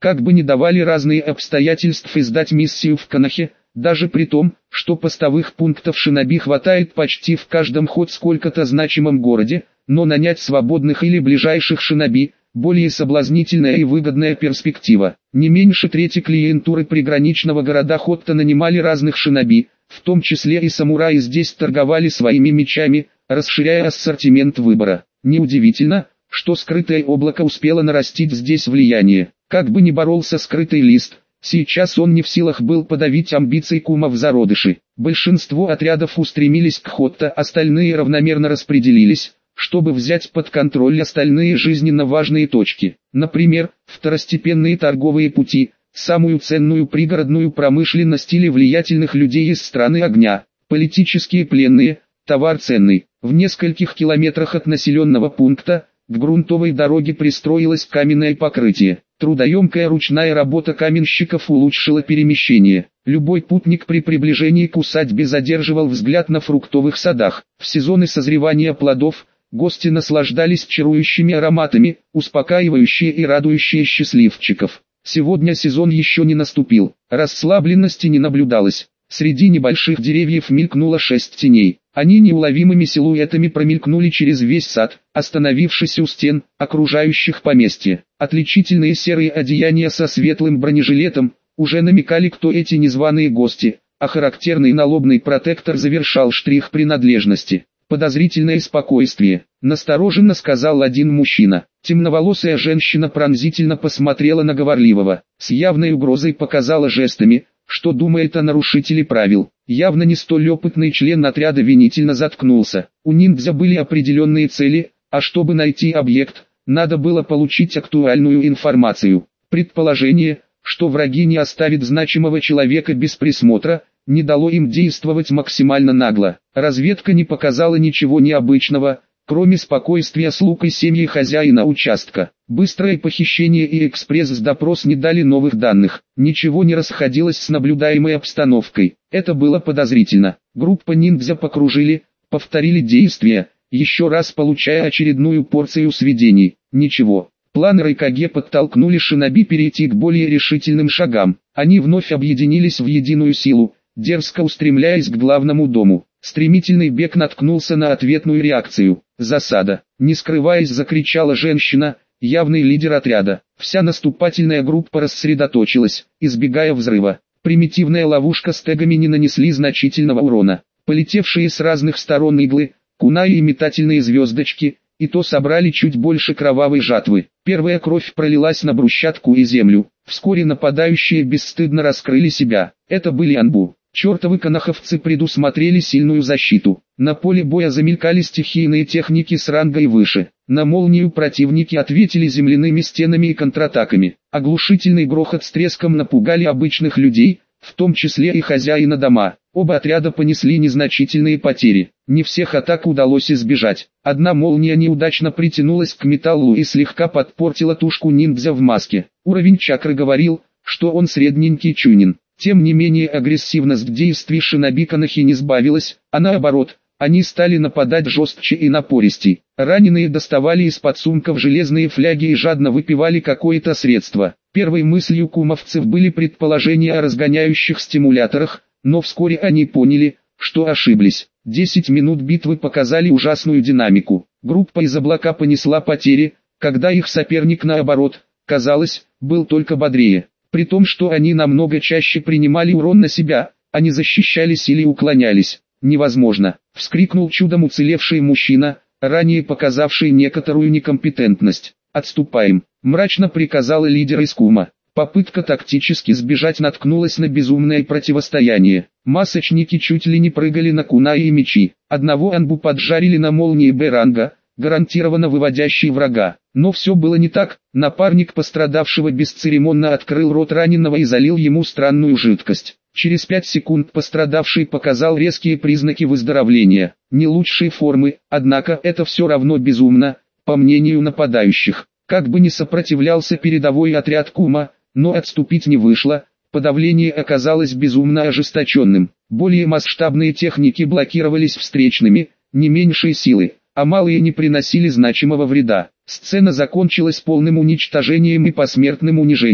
Как бы ни давали разные обстоятельства издать миссию в Канахе, даже при том, что постовых пунктов шиноби хватает почти в каждом хоть сколько-то значимом городе, но нанять свободных или ближайших шиноби – более соблазнительная и выгодная перспектива. Не меньше трети клиентуры приграничного города Хотта нанимали разных шиноби, в том числе и самураи здесь торговали своими мечами, расширяя ассортимент выбора. Неудивительно, что скрытое облако успело нарастить здесь влияние. Как бы ни боролся скрытый лист, сейчас он не в силах был подавить амбиции кума в зародыши. Большинство отрядов устремились к Хотта, остальные равномерно распределились, чтобы взять под контроль остальные жизненно важные точки. Например, второстепенные торговые пути, самую ценную пригородную промышленность или влиятельных людей из страны огня, политические пленные, товар ценный. В нескольких километрах от населенного пункта, к грунтовой дороге пристроилось каменное покрытие. Трудоемкая ручная работа каменщиков улучшила перемещение. Любой путник при приближении к усадьбе задерживал взгляд на фруктовых садах. В сезоны созревания плодов, гости наслаждались чарующими ароматами, успокаивающие и радующие счастливчиков. Сегодня сезон еще не наступил, расслабленности не наблюдалось. Среди небольших деревьев мелькнуло 6 теней. Они неуловимыми силуэтами промелькнули через весь сад, остановившись у стен, окружающих поместье. Отличительные серые одеяния со светлым бронежилетом уже намекали, кто эти незваные гости, а характерный налобный протектор завершал штрих принадлежности. «Подозрительное спокойствие», — настороженно сказал один мужчина. Темноволосая женщина пронзительно посмотрела на говорливого, с явной угрозой показала жестами, что думает о нарушителе правил. Явно не столь опытный член отряда винительно заткнулся. У ниндзя были определенные цели, а чтобы найти объект, надо было получить актуальную информацию. Предположение, что враги не оставят значимого человека без присмотра, не дало им действовать максимально нагло. Разведка не показала ничего необычного, кроме спокойствия слуг и семьи хозяина участка. Быстрое похищение и экспресс-допрос не дали новых данных. Ничего не расходилось с наблюдаемой обстановкой. Это было подозрительно. Группа ниндзя покружили, повторили действия, еще раз получая очередную порцию сведений. Ничего. Планы Райкаге подтолкнули шиноби перейти к более решительным шагам. Они вновь объединились в единую силу, дерзко устремляясь к главному дому. Стремительный бег наткнулся на ответную реакцию. «Засада!» Не скрываясь, закричала женщина, явный лидер отряда. Вся наступательная группа рассредоточилась, избегая взрыва. Примитивная ловушка с тегами не нанесли значительного урона. Полетевшие с разных сторон иглы, кунаи и метательные звездочки, и то собрали чуть больше кровавой жатвы. Первая кровь пролилась на брусчатку и землю. Вскоре нападающие бесстыдно раскрыли себя. Это были анбу. Чертовы канаховцы предусмотрели сильную защиту. На поле боя замелькали стихийные техники с ранга и выше. На молнию противники ответили земляными стенами и контратаками. Оглушительный грохот с треском напугали обычных людей, в том числе и хозяина дома. Оба отряда понесли незначительные потери. Не всех атак удалось избежать. Одна молния неудачно притянулась к металлу и слегка подпортила тушку ниндзя в маске. Уровень чакры говорил, что он средненький чунин. Тем не менее агрессивность действий шиноби Канахи не сбавилась, а наоборот, они стали нападать жестче и напористей. Раненые доставали из-под сумков железные фляги и жадно выпивали какое-то средство. Первой мыслью кумовцев были предположения о разгоняющих стимуляторах, но вскоре они поняли, что ошиблись. 10 минут битвы показали ужасную динамику. Группа из облака понесла потери, когда их соперник наоборот, казалось, был только бодрее. При том, что они намного чаще принимали урон на себя, а не защищались или уклонялись. «Невозможно!» — вскрикнул чудом уцелевший мужчина, ранее показавший некоторую некомпетентность. «Отступаем!» — мрачно приказал лидер из Кума. Попытка тактически сбежать наткнулась на безумное противостояние. Масочники чуть ли не прыгали на кунаи и мечи. Одного анбу поджарили на молнии Б-ранга, гарантированно выводящий врага. Но все было не так. Напарник пострадавшего бесцеремонно открыл рот раненого и залил ему странную жидкость. Через 5 секунд пострадавший показал резкие признаки выздоровления. Не лучшей формы, однако это все равно безумно, по мнению нападающих. Как бы ни сопротивлялся передовой отряд Кума, но отступить не вышло, подавление оказалось безумно ожесточенным. Более масштабные техники блокировались встречными, не меньшей силы, а малые не приносили значимого вреда. Сцена закончилась полным уничтожением и посмертным унижением.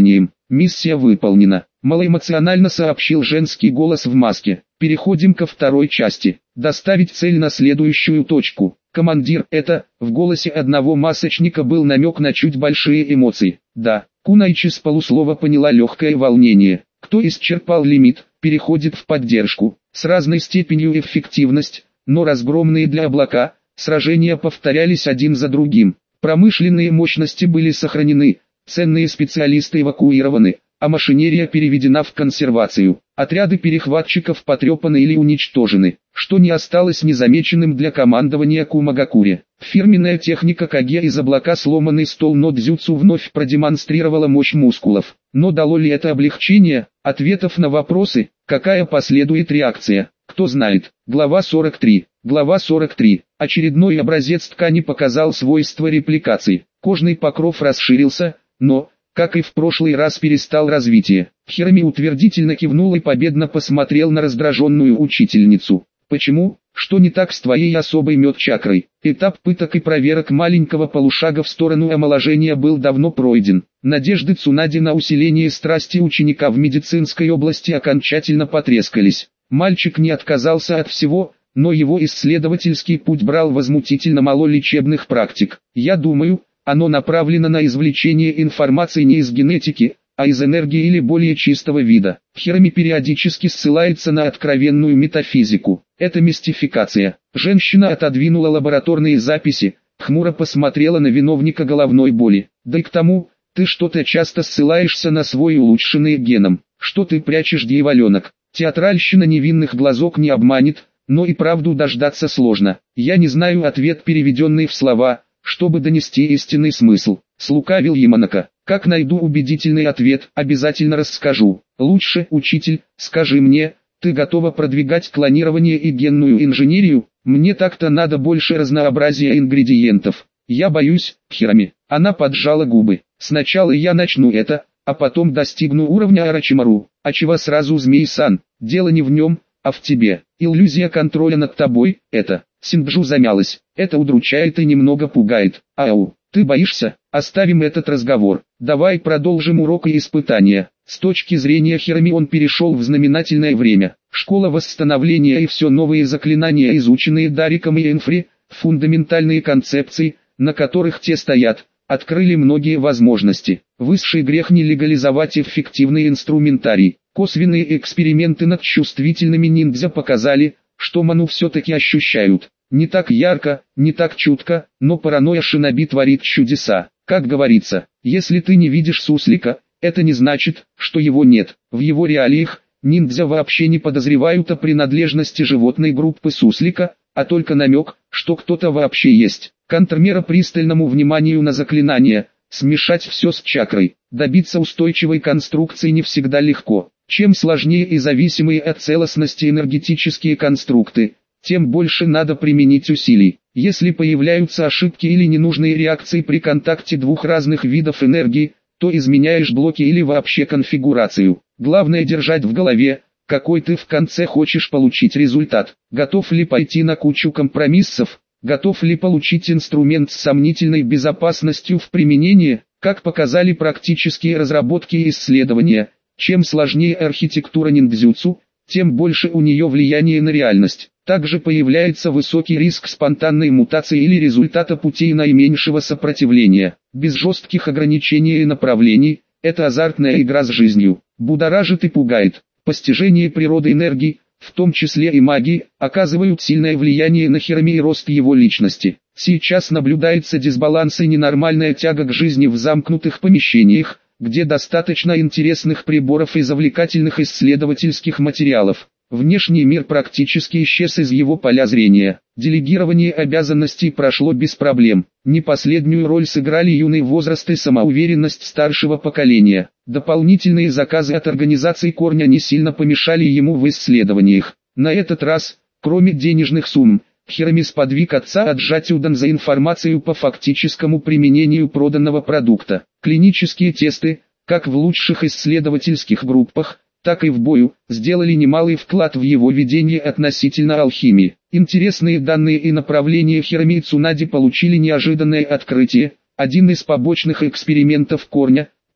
Миссия выполнена. Малоэмоционально сообщил женский голос в маске. Переходим ко второй части. Доставить цель на следующую точку. Командир, это, в голосе одного масочника был намек на чуть большие эмоции. Да, Кунайчи с полуслова поняла легкое волнение. Кто исчерпал лимит, переходит в поддержку. С разной степенью эффективность, но разгромные для облака, сражения повторялись один за другим. Промышленные мощности были сохранены, ценные специалисты эвакуированы, а машинерия переведена в консервацию. Отряды перехватчиков потрепаны или уничтожены, что не осталось незамеченным для командования Кумагакуре. Фирменная техника Каге из облака сломанный стол Нодзюцу вновь продемонстрировала мощь мускулов. Но дало ли это облегчение? Ответов на вопросы, какая последует реакция, кто знает. Глава 43. Глава 43. Очередной образец ткани показал свойства репликации. Кожный покров расширился, но, как и в прошлый раз, перестал развитие. Хироми утвердительно кивнул и победно посмотрел на раздраженную учительницу. «Почему? Что не так с твоей особой мед-чакрой?» Этап пыток и проверок маленького полушага в сторону омоложения был давно пройден. Надежды Цунади на усиление страсти ученика в медицинской области окончательно потрескались. Мальчик не отказался от всего, но его исследовательский путь брал возмутительно мало лечебных практик. «Я думаю, оно направлено на извлечение информации не из генетики, а из энергии или более чистого вида». Хироми периодически ссылается на откровенную метафизику. Это мистификация. Женщина отодвинула лабораторные записи, хмуро посмотрела на виновника головной боли. «Да и к тому, ты что-то часто ссылаешься на свой улучшенный геном. Что ты прячешь, дьяволенок?» Театральщина невинных глазок не обманет, но и правду дождаться сложно. Я не знаю ответ, переведенный в слова, чтобы донести истинный смысл. Слукавил Яманака. Как найду убедительный ответ, обязательно расскажу. Лучше, учитель, скажи мне, ты готова продвигать клонирование и генную инженерию? Мне так-то надо больше разнообразия ингредиентов. Я боюсь, Хироми. Она поджала губы. Сначала я начну это, а потом достигну уровня Орочимару. А чего сразу, Змей-сан? Дело не в нем, а в тебе. Иллюзия контроля над тобой, это... Синджу замялась. Это удручает и немного пугает. Ау, ты боишься? Оставим этот разговор. Давай продолжим урок и испытания. С точки зрения Хироми он перешел в знаменательное время. Школа восстановления и все новые заклинания, изученные Дариком и Энфри, фундаментальные концепции, на которых те стоят, открыли многие возможности. Высший грех не легализовать эффективный инструментарий. Косвенные эксперименты над чувствительными ниндзя показали, что ману все-таки ощущают. Не так ярко, не так чутко, но паранойя шиноби творит чудеса. Как говорится, если ты не видишь суслика, это не значит, что его нет. В его реалиях, ниндзя вообще не подозревают о принадлежности животной группы суслика, а только намек, что кто-то вообще есть. Контрмера пристальному вниманию на заклинание, смешать все с чакрой. Добиться устойчивой конструкции не всегда легко. Чем сложнее и зависимые от целостности энергетические конструкты, тем больше надо применить усилий. Если появляются ошибки или ненужные реакции при контакте двух разных видов энергии, то изменяешь блоки или вообще конфигурацию. Главное держать в голове, какой ты в конце хочешь получить результат. Готов ли пойти на кучу компромиссов? Готов ли получить инструмент с сомнительной безопасностью в применении? Как показали практические разработки и исследования, чем сложнее архитектура ниндзюцу, тем больше у нее влияние на реальность. Также появляется высокий риск спонтанной мутации или результата путей наименьшего сопротивления. Без жестких ограничений и направлений, это азартная игра с жизнью. Будоражит и пугает. Постижение природы энергии, в том числе и магии, оказывают сильное влияние на Хироми и рост его личности. Сейчас наблюдается дисбаланс и ненормальная тяга к жизни в замкнутых помещениях, где достаточно интересных приборов и завлекательных исследовательских материалов. Внешний мир практически исчез из его поля зрения. Делегирование обязанностей прошло без проблем. Не последнюю роль сыграли юный возраст и самоуверенность старшего поколения. Дополнительные заказы от организаций корня не сильно помешали ему в исследованиях. На этот раз, кроме денежных сумм, Хироми сподвиг отца отжать Удан за информацию по фактическому применению проданного продукта. Клинические тесты, как в лучших исследовательских группах, так и в бою, сделали немалый вклад в его ведение относительно алхимии. Интересные данные и направления Хироми и Цунади получили неожиданное открытие. Один из побочных экспериментов корня,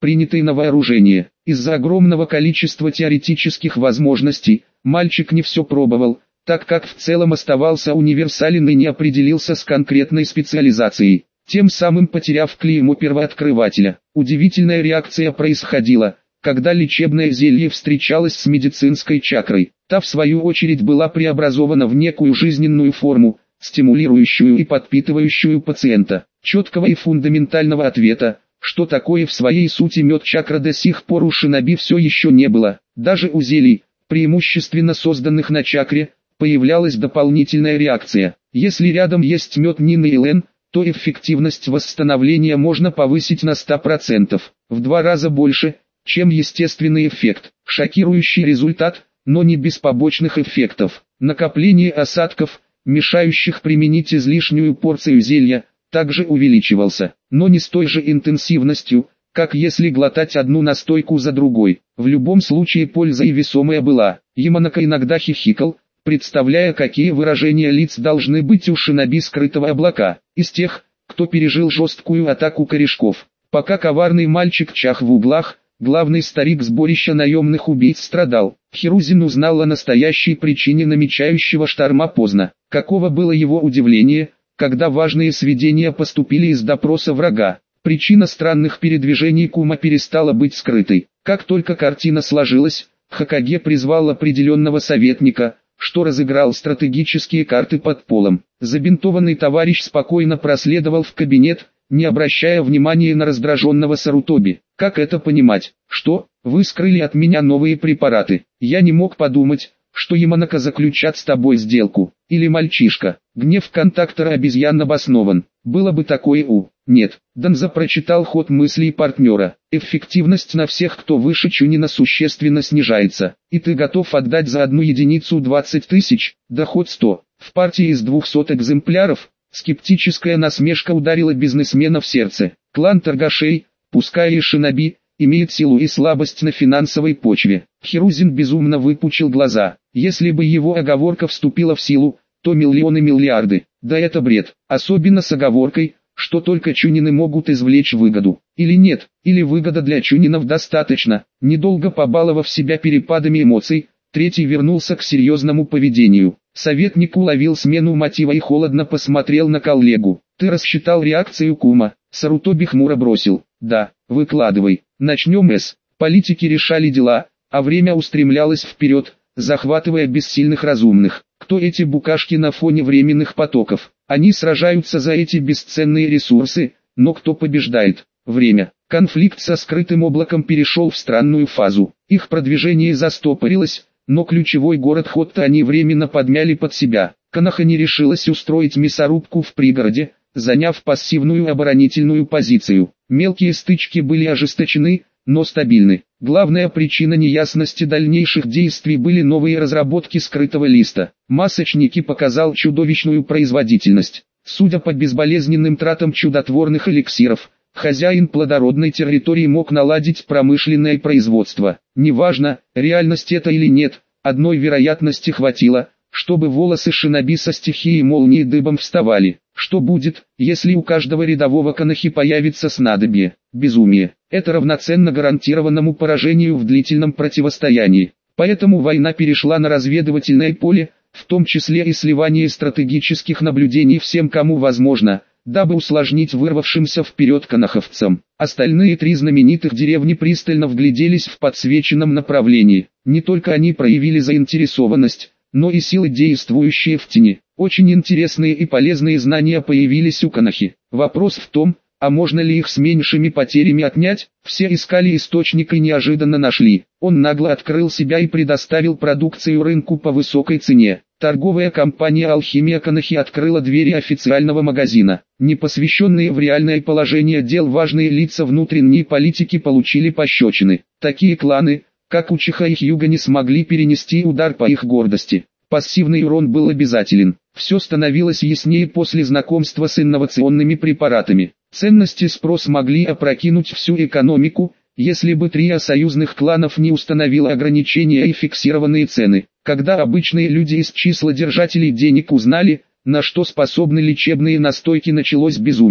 принятый на вооружение. Из-за огромного количества теоретических возможностей, мальчик не все пробовал, так как в целом оставался универсален и не определился с конкретной специализацией, тем самым потеряв клеймо первооткрывателя. Удивительная реакция происходила, когда лечебное зелье встречалось с медицинской чакрой. Та в свою очередь была преобразована в некую жизненную форму, стимулирующую и подпитывающую пациента. Четкого и фундаментального ответа, что такое в своей сути мед-чакра, до сих пор у шиноби все еще не было. Даже у зелий, преимущественно созданных на чакре, появлялась дополнительная реакция. Если рядом есть мед Нины и Лен, то эффективность восстановления можно повысить на 100%, в 2 раза больше, чем естественный эффект. Шокирующий результат, но не без побочных эффектов. Накопление осадков, мешающих применить излишнюю порцию зелья, также увеличивался, но не с той же интенсивностью, как если глотать одну настойку за другой. В любом случае польза и весомая была. Яманака иногда хихикал, представляя, какие выражения лиц должны быть у шиноби скрытого облака, из тех, кто пережил жесткую атаку корешков. Пока коварный мальчик чах в углах, главный старик сборища наемных убийц страдал. Хирузин узнал о настоящей причине намечающего шторма поздно. Каково было его удивление, когда важные сведения поступили из допроса врага. Причина странных передвижений Кума перестала быть скрытой. Как только картина сложилась, Хокаге призвал определенного советника, что разыграл стратегические карты под полом. Забинтованный товарищ спокойно проследовал в кабинет, не обращая внимания на раздраженного Сарутоби. Как это понимать? Что, вы скрыли от меня новые препараты? Я не мог подумать, что Яманака заключат с тобой сделку. Или мальчишка. Гнев контактора обезьян обоснован. Было бы такое Нет. Данза прочитал ход мыслей партнера. Эффективность на всех, кто выше Чунина, существенно снижается. И ты готов отдать за 1 единицу 20 тысяч, доход 100. В партии из 200 экземпляров, скептическая насмешка ударила бизнесмена в сердце. Клан торгашей, пускай и шиноби, имеет силу и слабость на финансовой почве. Хирузин безумно выпучил глаза. Если бы его оговорка вступила в силу, то миллионы миллиарды. Да это бред. Особенно с оговоркой, что только Чунины могут извлечь выгоду. Или нет, или выгода для Чунинов достаточно. Недолго побаловав себя перепадами эмоций, третий вернулся к серьезному поведению. Советник уловил смену мотива и холодно посмотрел на коллегу. Ты рассчитал реакцию Кума? Сарутоби хмуро бросил. Да, выкладывай. Начнем с. Политики решали дела, а время устремлялось вперед, захватывая бессильных разумных. Кто эти букашки на фоне временных потоков? Они сражаются за эти бесценные ресурсы, но кто побеждает? Время. Конфликт со скрытым облаком перешел в странную фазу. Их продвижение застопорилось, но ключевой город Хотта они временно подмяли под себя. Коноха не решилась устроить мясорубку в пригороде, заняв пассивную оборонительную позицию. Мелкие стычки были ожесточены, но стабильны. Главная причина неясности дальнейших действий были новые разработки скрытого листа. Масочники показал чудовищную производительность. Судя по безболезненным тратам чудотворных эликсиров, хозяин плодородной территории мог наладить промышленное производство. Неважно, реальность это или нет, одной вероятности хватило, чтобы волосы шиноби со стихией молнии дыбом вставали. Что будет, если у каждого рядового конохи появится снадобье? Безумие. Это равноценно гарантированному поражению в длительном противостоянии. Поэтому война перешла на разведывательное поле, в том числе и сливание стратегических наблюдений всем, кому возможно, дабы усложнить вырвавшимся вперед коноховцам. Остальные 3 знаменитых деревни пристально вгляделись в подсвеченном направлении. Не только они проявили заинтересованность, но и силы, действующие в тени. Очень интересные и полезные знания появились у конохи. Вопрос в том, а можно ли их с меньшими потерями отнять? Все искали источник и неожиданно нашли. Он нагло открыл себя и предоставил продукцию рынку по высокой цене. Торговая компания «Алхимия Конохи» открыла двери официального магазина. Непосвященные в реальное положение дел важные лица внутренней политики получили пощечины. Такие кланы, как Учиха и Хьюга, не смогли перенести удар по их гордости. Пассивный урон был обязателен. Все становилось яснее после знакомства с инновационными препаратами. Ценность и спрос могли опрокинуть всю экономику, если бы трио союзных кланов не установило ограничения и фиксированные цены. Когда обычные люди из числа держателей денег узнали, на что способны лечебные настойки, началось безумие.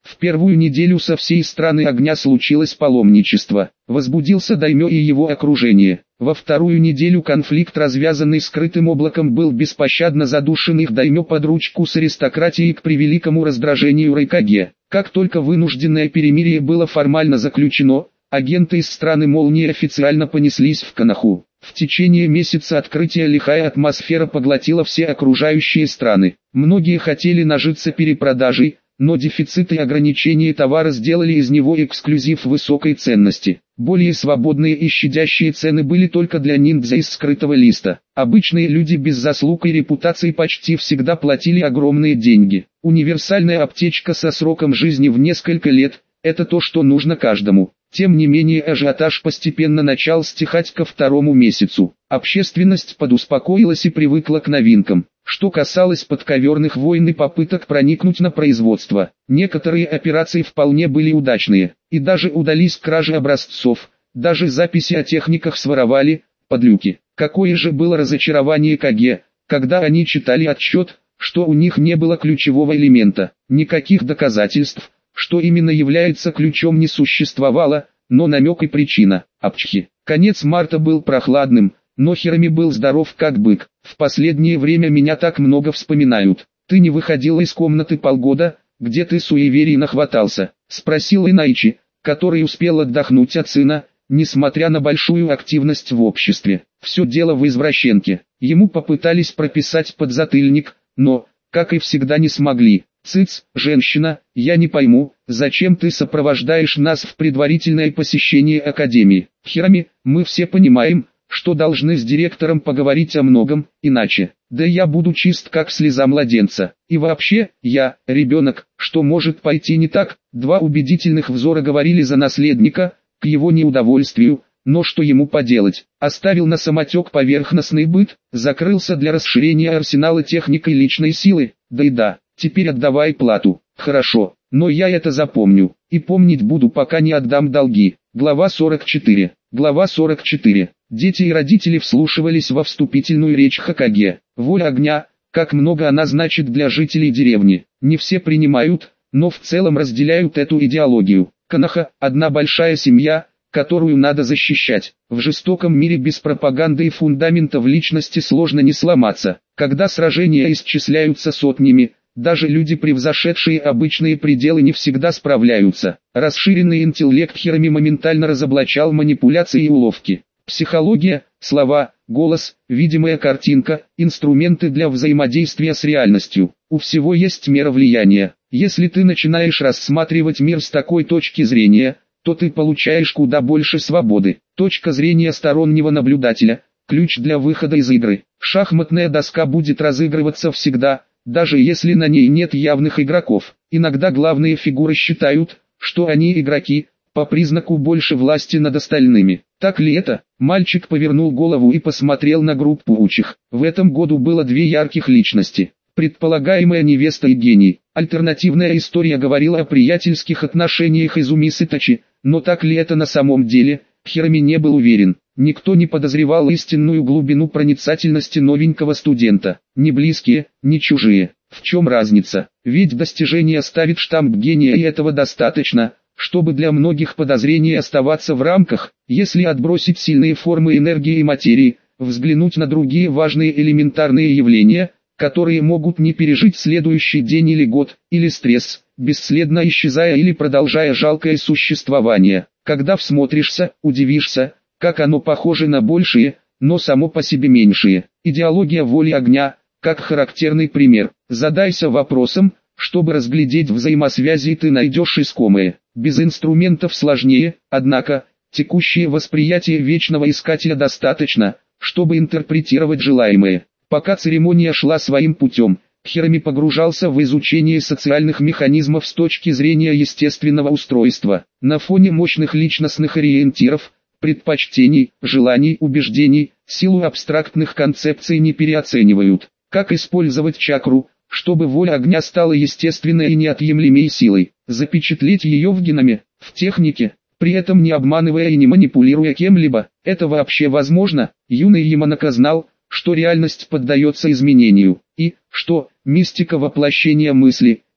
В первую неделю со всей страны огня случилось паломничество. Возбудился даймё и его окружение. Во вторую неделю конфликт, развязанный скрытым облаком, был беспощадно задушен их даймё под ручку с аристократией к превеликому раздражению Райкаге. Как только вынужденное перемирие было формально заключено, агенты из страны молнии официально понеслись в Коноху. В течение месяца открытия лихая атмосфера поглотила все окружающие страны. Многие хотели нажиться перепродажей, но дефицит и ограничение товара сделали из него эксклюзив высокой ценности. Более свободные и щадящие цены были только для ниндзя из скрытого листа. Обычные люди без заслуг и репутации почти всегда платили огромные деньги. Универсальная аптечка со сроком жизни в несколько лет – это то, что нужно каждому. Тем не менее ажиотаж постепенно начал стихать ко второму месяцу. Общественность подуспокоилась и привыкла к новинкам. Что касалось подковерных войн и попыток проникнуть на производство, некоторые операции вполне были удачные, и даже удались кражи образцов, даже записи о техниках своровали, подлюки. Какое же было разочарование Каге, когда они читали отчет, что у них не было ключевого элемента, никаких доказательств, что именно является ключом, не существовало, но намек и причина. Апчхи. Конец марта был прохладным, но Хироми был здоров как бык. В последнее время меня так много вспоминают. Ты не выходила из комнаты полгода, где ты суеверий нахватался? Спросил Инайчи, который успел отдохнуть от сына, несмотря на большую активность в обществе. Все дело в извращенке. Ему попытались прописать подзатыльник, но, как и всегда, не смогли. «Цыц, женщина, я не пойму, зачем ты сопровождаешь нас в предварительное посещение академии? Хироми, мы все понимаем, что должны с директором поговорить о многом, иначе, да я буду чист как слеза младенца. И вообще, я, ребенок, что может пойти не так?» Два убедительных взора говорили за наследника, к его неудовольствию, но что ему поделать? Оставил на самотек поверхностный быт, закрылся для расширения арсенала техникой личной силы, да и да. Теперь отдавай плату. Хорошо, но я это запомню, и помнить буду, пока не отдам долги. Глава 44. Глава 44. Дети и родители вслушивались во вступительную речь Хокаге. Воля огня, как много она значит для жителей деревни. Не все принимают, но в целом разделяют эту идеологию. Коноха – одна большая семья, которую надо защищать. В жестоком мире без пропаганды и фундамента в личности сложно не сломаться. Когда сражения исчисляются сотнями, даже люди, превзошедшие обычные пределы, не всегда справляются. Расширенный интеллект Хироми моментально разоблачал манипуляции и уловки. Психология, слова, голос, видимая картинка, инструменты для взаимодействия с реальностью. У всего есть мера влияния. Если ты начинаешь рассматривать мир с такой точки зрения, то ты получаешь куда больше свободы. Точка зрения стороннего наблюдателя – ключ для выхода из игры. Шахматная доска будет разыгрываться всегда, даже если на ней нет явных игроков. Иногда главные фигуры считают, что они игроки, по признаку больше власти над остальными. Так ли это? Мальчик повернул голову и посмотрел на группу учих. В этом году было две ярких личности. Предполагаемая невеста и гений. Альтернативная история говорила о приятельских отношениях Изуми с Итачи, но так ли это на самом деле, Хироми не был уверен. Никто не подозревал истинную глубину проницательности новенького студента. Ни близкие, ни чужие. В чем разница? Ведь достижение ставит штамп гения, и этого достаточно, чтобы для многих подозрений оставаться в рамках. Если отбросить сильные формы энергии и материи, взглянуть на другие важные элементарные явления, которые могут не пережить следующий день или год, или стресс, бесследно исчезая или продолжая жалкое существование. Когда всмотришься, удивишься, как оно похоже на большие, но само по себе меньшие. Идеология воли огня, как характерный пример. Задайся вопросом, чтобы разглядеть взаимосвязи, ты найдешь искомое. Без инструментов сложнее, однако, текущее восприятие вечного искателя достаточно, чтобы интерпретировать желаемое. Пока церемония шла своим путем, Хироми погружался в изучение социальных механизмов с точки зрения естественного устройства. На фоне мощных личностных ориентиров, предпочтений, желаний, убеждений, силу абстрактных концепций не переоценивают. Как использовать чакру, чтобы воля огня стала естественной и неотъемлемой силой, запечатлеть ее в генами, в технике, при этом не обманывая и не манипулируя кем-либо. Это вообще возможно? Юный Яманака знал, что реальность поддается изменению, и, что, мистика воплощения мысли,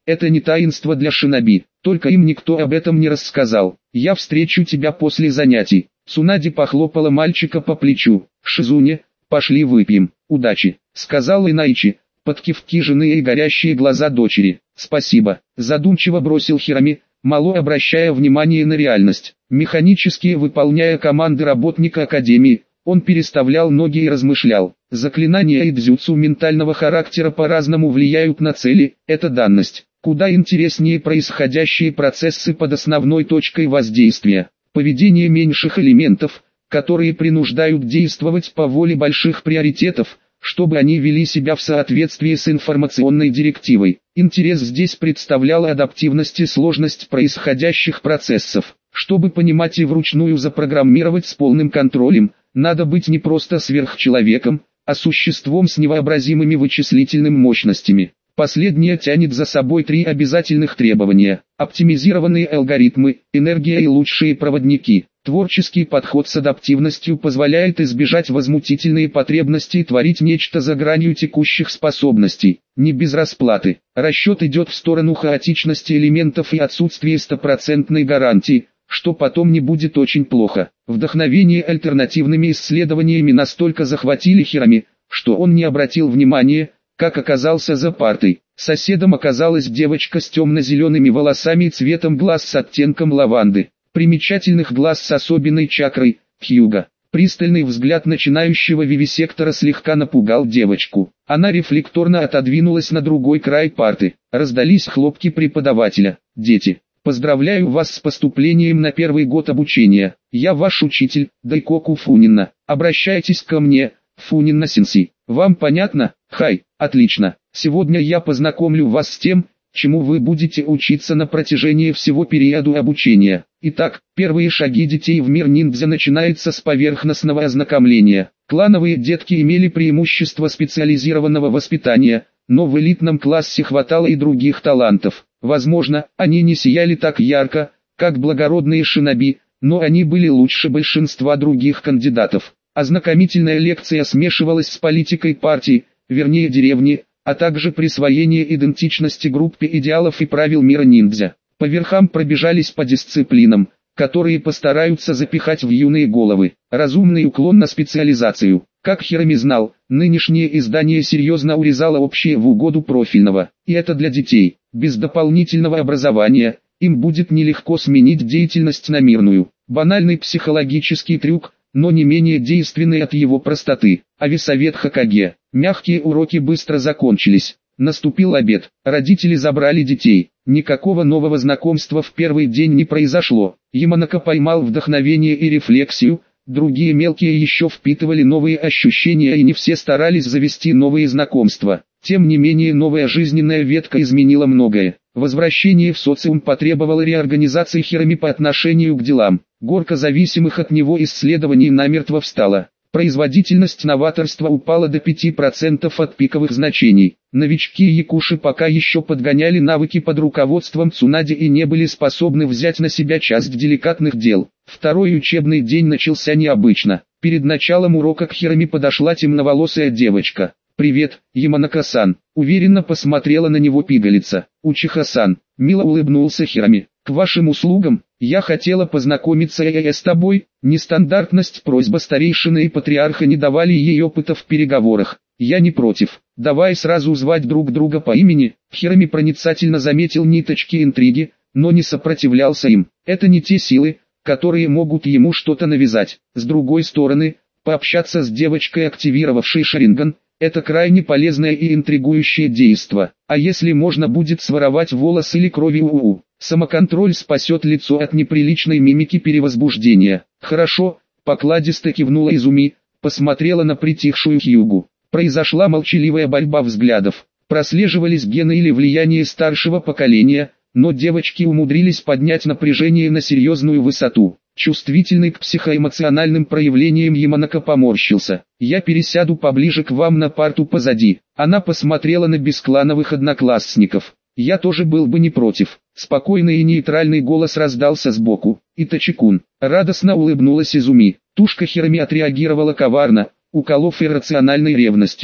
Это не таинство для шиноби, только им никто об этом не рассказал. Я встречу тебя после занятий. Цунади похлопала мальчика по плечу. Шизуне, пошли выпьем. Удачи, сказал Инайчи, под кивки жены и горящие глаза дочери. Спасибо, задумчиво бросил Хироми, мало обращая внимание на реальность. Механически выполняя команды работника Академии, он переставлял ноги и размышлял. Заклинания и дзюцу ментального характера по-разному влияют на цели, это данность. Куда интереснее происходящие процессы под основной точкой воздействия. Поведение меньших элементов, которые принуждают действовать по воле больших приоритетов, чтобы они вели себя в соответствии с информационной директивой. Интерес здесь представлял адаптивность и сложность происходящих процессов. Чтобы понимать и вручную запрограммировать с полным контролем, надо быть не просто сверхчеловеком, а существом с невообразимыми вычислительными мощностями. Последнее тянет за собой три обязательных требования: оптимизированные алгоритмы, энергия и лучшие проводники. Творческий подход с адаптивностью позволяет избежать возмутительные потребности и творить нечто за гранью текущих способностей. Не без расплаты. Расчет идет в сторону хаотичности элементов и отсутствия стопроцентной гарантии, что потом не будет очень плохо. Вдохновение альтернативными исследованиями настолько захватили Хироми, что он не обратил внимания, как оказался за партой. Соседом оказалась девочка с темно-зелеными волосами и цветом глаз с оттенком лаванды. Примечательных глаз с особенной чакрой, Хьюга. Пристальный взгляд начинающего вивисектора слегка напугал девочку. Она рефлекторно отодвинулась на другой край парты. Раздались хлопки преподавателя. «Дети, поздравляю вас с поступлением на первый год обучения. Я ваш учитель, Дайкоку Фунина. Обращайтесь ко мне, Фунина-сенсей. Вам понятно? Хай, отлично. Сегодня я познакомлю вас с тем, чему вы будете учиться на протяжении всего периода обучения. Итак, первые шаги детей в мир ниндзя начинаются с поверхностного ознакомления. Клановые детки имели преимущество специализированного воспитания, но в элитном классе хватало и других талантов. Возможно, они не сияли так ярко, как благородные шиноби, но они были лучше большинства других кандидатов. Ознакомительная лекция смешивалась с политикой партии, вернее деревни, а также присвоение идентичности группе идеалов и правил мира ниндзя. По верхам пробежались по дисциплинам, которые постараются запихать в юные головы. Разумный уклон на специализацию. Как Хироми знал, нынешнее издание серьезно урезало общее в угоду профильного. И это для детей. Без дополнительного образования, им будет нелегко сменить деятельность на мирную. Банальный психологический трюк, но не менее действенный от его простоты. Ависовет Хокаге. Мягкие уроки быстро закончились. Наступил обед. Родители забрали детей. Никакого нового знакомства в первый день не произошло. Яманака поймал вдохновение и рефлексию, другие мелкие еще впитывали новые ощущения и не все старались завести новые знакомства. Тем не менее новая жизненная ветка изменила многое. Возвращение в социум потребовало реорганизации Хироми по отношению к делам. Горка зависимых от него исследований намертво встала. Производительность новаторства упала до 5% от пиковых значений. Новички якуши пока еще подгоняли навыки под руководством Цунади и не были способны взять на себя часть деликатных дел. Второй учебный день начался необычно. Перед началом урока к Хироми подошла темноволосая девочка. «Привет, Яманака-сан», — уверенно посмотрела на него пигалица. «Учиха-сан», — мило улыбнулся Хироми. «К вашим услугам, я хотела познакомиться с тобой». Нестандартность просьба старейшины и патриарха не давали ей опыта в переговорах. «Я не против. Давай сразу звать друг друга по имени». Хироми проницательно заметил ниточки интриги, но не сопротивлялся им. Это не те силы, которые могут ему что-то навязать. С другой стороны, пообщаться с девочкой, активировавшей Шаринган, это крайне полезное и интригующее действо. А если можно будет своровать волос или крови УУ? Самоконтроль спасет лицо от неприличной мимики перевозбуждения. «Хорошо», — покладисто кивнула Изуми, посмотрела на притихшую Хьюгу. Произошла молчаливая борьба взглядов. Прослеживались гены или влияние старшего поколения, но девочки умудрились поднять напряжение на серьезную высоту. Чувствительный к психоэмоциональным проявлениям Яманака поморщился. «Я пересяду поближе к вам на парту позади». Она посмотрела на бесклановых одноклассников. «Я тоже был бы не против». Спокойный и нейтральный голос раздался сбоку. «Итачи-кун». Радостно улыбнулась Изуми. Тушка Хироми отреагировала коварно, уколов иррациональной ревностью.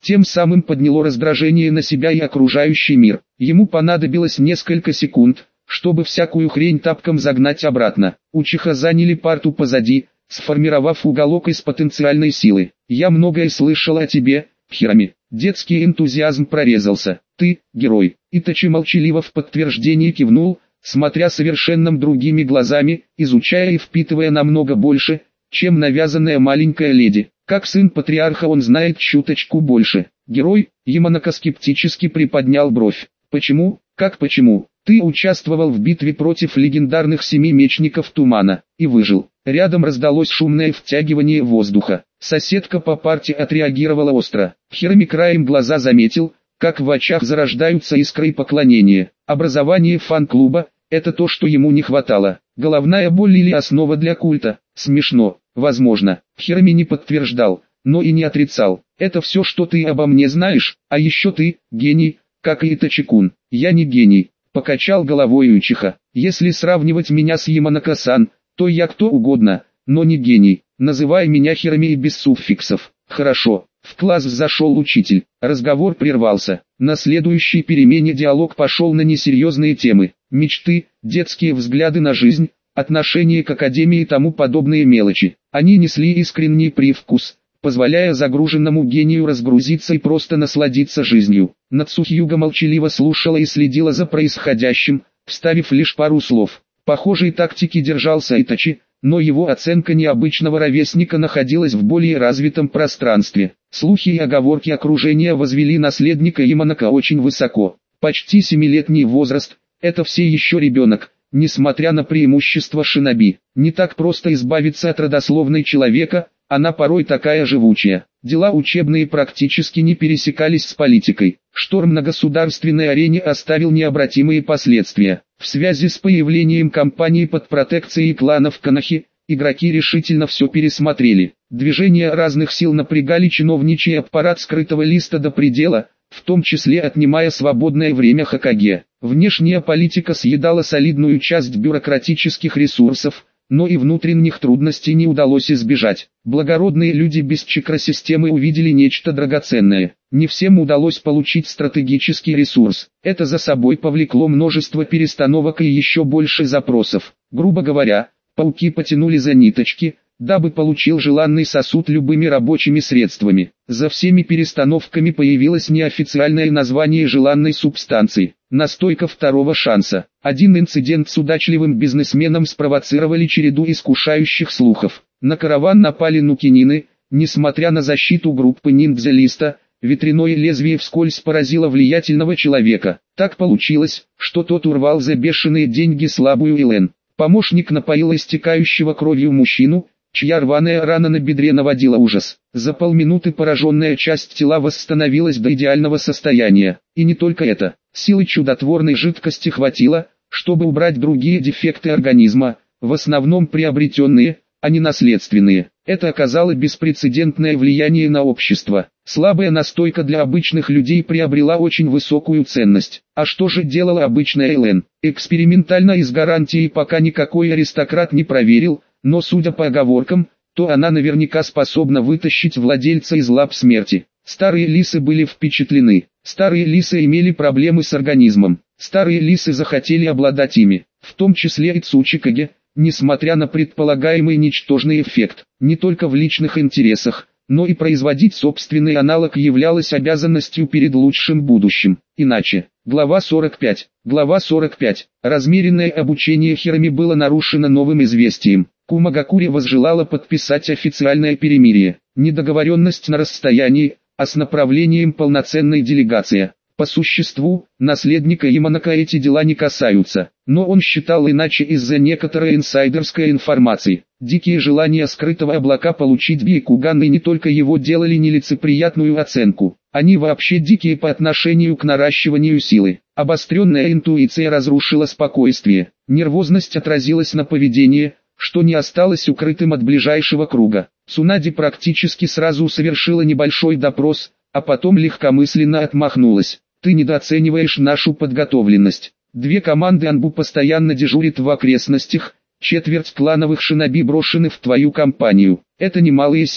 тем самым подняло раздражение на себя и окружающий мир. Ему понадобилось несколько секунд, чтобы всякую хрень тапком загнать обратно. Учиха заняли парту позади, сформировав уголок из потенциальной силы. «Я многое слышал о тебе, Хирами». Детский энтузиазм прорезался. «Ты – герой». Итачи молчаливо в подтверждение кивнул, смотря совершенно другими глазами, изучая и впитывая намного больше, чем навязанная маленькая леди. Как сын патриарха он знает чуточку больше. Герой, Яманака скептически приподнял бровь. Почему? Как почему? Ты участвовал в битве против легендарных 7 мечников тумана и выжил. Рядом раздалось шумное втягивание воздуха. Соседка по парте отреагировала остро. Хирами краем глаза заметил, как в очах зарождаются искры поклонения. Образование фан-клуба – это то, что ему не хватало. Головная боль или основа для культа? Смешно, возможно. Хирами не подтверждал, но и не отрицал. Это все, что ты обо мне знаешь, а еще ты – гений, как и Итачи-кун. Я не гений, покачал головой Учиха. Если сравнивать меня с Яманака-сан, то я кто угодно, но не гений. Называй меня Хирами и без суффиксов. Хорошо. В класс зашел учитель. Разговор прервался. На следующей перемене диалог пошел на несерьезные темы. Мечты, детские взгляды на жизнь, отношение к академии и тому подобные мелочи. Они несли искренний привкус, позволяя загруженному гению разгрузиться и просто насладиться жизнью. Нацухиюга молчаливо слушала и следила за происходящим, вставив лишь пару слов. Похожей тактики держался Итачи, но его оценка необычного ровесника находилась в более развитом пространстве. Слухи и оговорки окружения возвели наследника Яманака очень высоко. Почти 7-летний возраст – это все еще ребенок, несмотря на преимущество шиноби. Не так просто избавиться от родословной человека, она порой такая живучая. Дела учебные практически не пересекались с политикой. Шторм на государственной арене оставил необратимые последствия. В связи с появлением компании под протекцией кланов Канахи, игроки решительно все пересмотрели. Движения разных сил напрягали чиновничий аппарат скрытого листа до предела, в том числе отнимая свободное время Хокаге. Внешняя политика съедала солидную часть бюрократических ресурсов, но и внутренних трудностей не удалось избежать. Благородные люди без чакра-системы увидели нечто драгоценное. Не всем удалось получить стратегический ресурс. Это за собой повлекло множество перестановок и еще больше запросов. Грубо говоря, пауки потянули за ниточки, дабы получил желанный сосуд любыми рабочими средствами. За всеми перестановками появилось неофициальное название желанной субстанции – настойка второго шанса. Один инцидент с удачливым бизнесменом спровоцировали череду искушающих слухов. На караван напали нукинины, несмотря на защиту группы ниндзя-листа, ветряное лезвие вскользь поразило влиятельного человека. Так получилось, что тот урвал за бешеные деньги слабую Элен. Помощник напоил истекающего кровью мужчину, чья рваная рана на бедре наводила ужас. За полминуты пораженная часть тела восстановилась до идеального состояния. И не только это. Силы чудотворной жидкости хватило, чтобы убрать другие дефекты организма, в основном приобретенные, а не наследственные. Это оказало беспрецедентное влияние на общество. Слабая настойка для обычных людей приобрела очень высокую ценность. А что же делала обычная Элен? Экспериментально и с гарантией пока никакой аристократ не проверил, но судя по оговоркам, то она наверняка способна вытащить владельца из лап смерти. Старые лисы были впечатлены. Старые лисы имели проблемы с организмом. Старые лисы захотели обладать ими, в том числе и Цучикаге, несмотря на предполагаемый ничтожный эффект. Не только в личных интересах, но и производить собственный аналог являлось обязанностью перед лучшим будущим. Иначе. Глава 45. Глава 45. Размеренное обучение Хирами было нарушено новым известием. Кумагакури возжелала подписать официальное перемирие. Недоговоренность на расстоянии, а с направлением полноценной делегации. По существу, наследника Яманака эти дела не касаются, но он считал иначе из-за некоторой инсайдерской информации. Дикие желания скрытого облака получить Бейкуган не только его делали нелицеприятную оценку. Они вообще дикие по отношению к наращиванию силы. Обостренная интуиция разрушила спокойствие. Нервозность отразилась на поведении, что не осталось укрытым от ближайшего круга. Цунади практически сразу совершила небольшой допрос, а потом легкомысленно отмахнулась. «Ты недооцениваешь нашу подготовленность. 2 команды Анбу постоянно дежурят в окрестностях, 1/4 клановых шиноби брошены в твою компанию. Это немалые силы.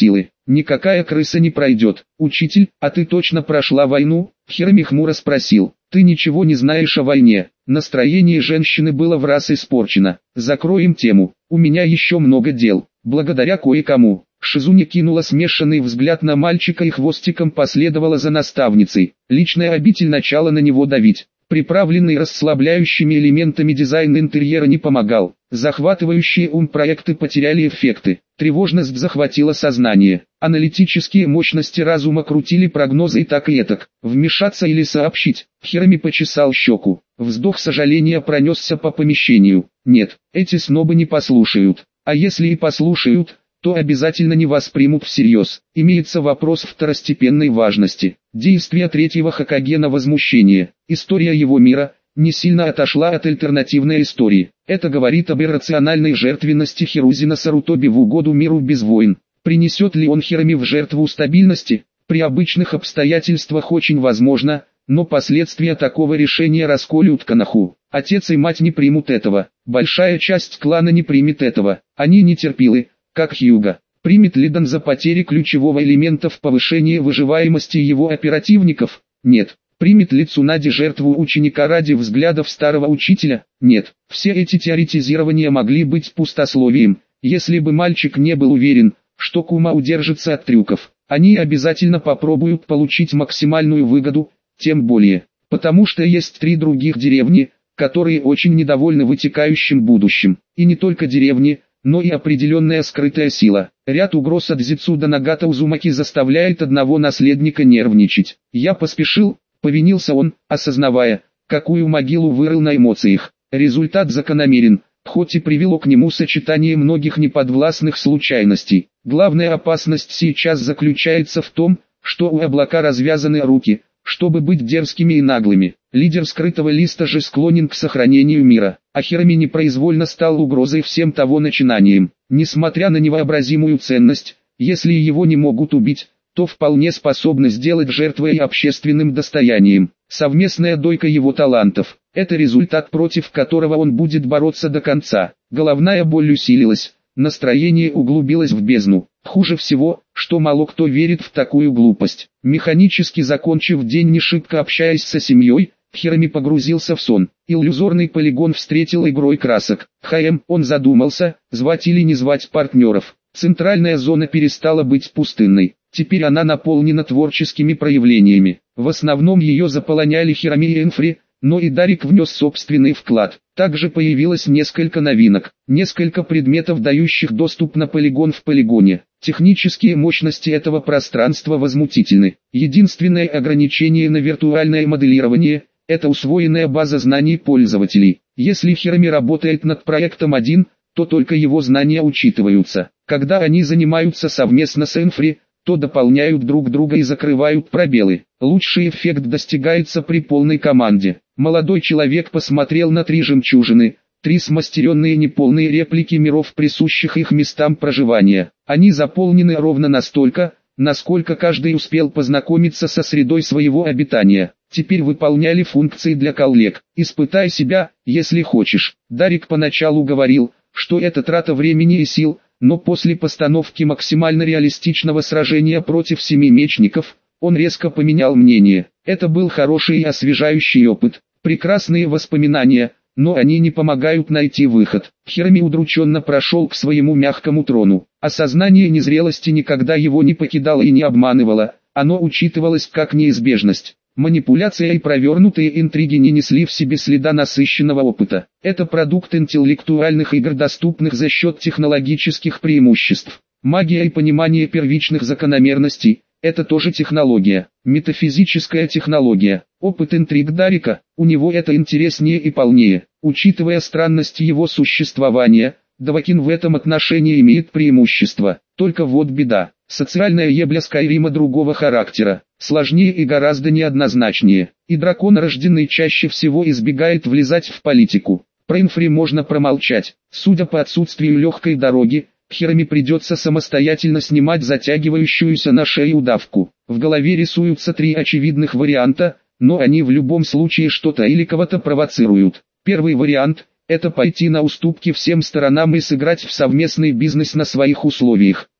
никакая крыса не пройдет. Учитель, а ты точно прошла войну? Хироми хмуро спросил. Ты ничего не знаешь о войне. Настроение женщины было враз испорчено. Закроем тему. У меня еще много дел. Благодаря кое-кому. Шизуни кинула смешанный взгляд на мальчика и хвостиком последовала за наставницей. Личная обитель начала на него давить. Приправленный расслабляющими элементами дизайн интерьера не помогал. Захватывающие ум проекты потеряли эффекты. Тревожность захватила сознание. Аналитические мощности разума крутили прогнозы и так и этак. Вмешаться или сообщить. Хироми почесал щеку. Вздох сожаления пронесся по помещению. Нет, эти снобы не послушают. А если и послушают, то обязательно не воспримут всерьез. Имеется вопрос второстепенной важности. Действия третьего Хокаге на возмущение. История его мира не сильно отошла от альтернативной истории. Это говорит об иррациональной жертвенности Хирузина Сарутоби в угоду миру без войн. Принесет ли он Хироми в жертву стабильности? При обычных обстоятельствах очень возможно, но последствия такого решения расколют Коноху. Отец и мать не примут этого. Большая часть клана не примет этого. Они не терпилы, как Хьюга. Примет ли Дан за потери ключевого элемента в повышении выживаемости его оперативников? Нет. Примет ли Цунади жертву ученика ради взглядов старого учителя? Нет. Все эти теоретизирования могли быть пустословием, если бы мальчик не был уверен, что Кума удержится от трюков. Они обязательно попробуют получить максимальную выгоду, тем более, потому что есть 3 других деревни, которые очень недовольны вытекающим будущим. И не только деревни, но и определенная скрытая сила. Ряд угроз от Зицуда Нагата Узумаки заставляет одного наследника нервничать. Я поспешил, повинился он, осознавая, какую могилу вырыл на эмоциях. Результат закономерен, хоть и привело к нему сочетание многих неподвластных случайностей. Главная опасность сейчас заключается в том, что у облака развязаны руки, чтобы быть дерзкими и наглыми. Лидер скрытого листа же склонен к сохранению мира. А Хироми непроизвольно стал угрозой всем того начинаниям. Несмотря на невообразимую ценность, если его не могут убить, то вполне способны сделать жертвой и общественным достоянием. Совместная дойка его талантов – это результат, против которого он будет бороться до конца. Головная боль усилилась, настроение углубилось в бездну. Хуже всего, что мало кто верит в такую глупость. Механически закончив день, не шибко общаясь со семьей, Хироми погрузился в сон. Иллюзорный полигон встретил игрой красок. Он задумался, звать или не звать партнеров. Центральная зона перестала быть пустынной. Теперь она наполнена творческими проявлениями. В основном ее заполоняли Хироми и Энфри, но и Дарик внес собственный вклад. Также появилось несколько новинок, несколько предметов, дающих доступ на полигон в полигоне. Технические мощности этого пространства возмутительны. Единственное ограничение на виртуальное моделирование – это усвоенная база знаний пользователей. Если Хироми работает над проектом один, то только его знания учитываются. Когда они занимаются совместно с Энфри, то дополняют друг друга и закрывают пробелы. Лучший эффект достигается при полной команде. Молодой человек посмотрел на 3 жемчужины, 3 смастеренные неполные реплики миров, присущих их местам проживания. Они заполнены ровно настолько, насколько каждый успел познакомиться со средой своего обитания. Теперь выполняли функции для коллег. «Испытай себя, если хочешь». Дарик поначалу говорил, что это трата времени и сил, но после постановки максимально реалистичного сражения против 7 мечников, он резко поменял мнение. Это был хороший и освежающий опыт, прекрасные воспоминания, но они не помогают найти выход. Хироми удрученно прошел к своему мягкому трону. Осознание незрелости никогда его не покидало и не обманывало, оно учитывалось как неизбежность. Манипуляция и провернутые интриги не несли в себе следа насыщенного опыта. Это продукт интеллектуальных игр, доступных за счет технологических преимуществ. Магия и понимание первичных закономерностей – это тоже технология. Метафизическая технология. Опыт интриг Дарика, у него это интереснее и полнее. Учитывая странность его существования, Давакин в этом отношении имеет преимущество. Только вот беда. Социальная ебля Скайрима другого характера, сложнее и гораздо неоднозначнее. И дракон, рожденный, чаще всего избегает влезать в политику. Про Энфри можно промолчать. Судя по отсутствию легкой дороги, Хироми придется самостоятельно снимать затягивающуюся на шее удавку. В голове рисуются 3 очевидных варианта, но они в любом случае что-то или кого-то провоцируют. Первый вариант – это пойти на уступки всем сторонам и сыграть в совместный бизнес на своих условиях.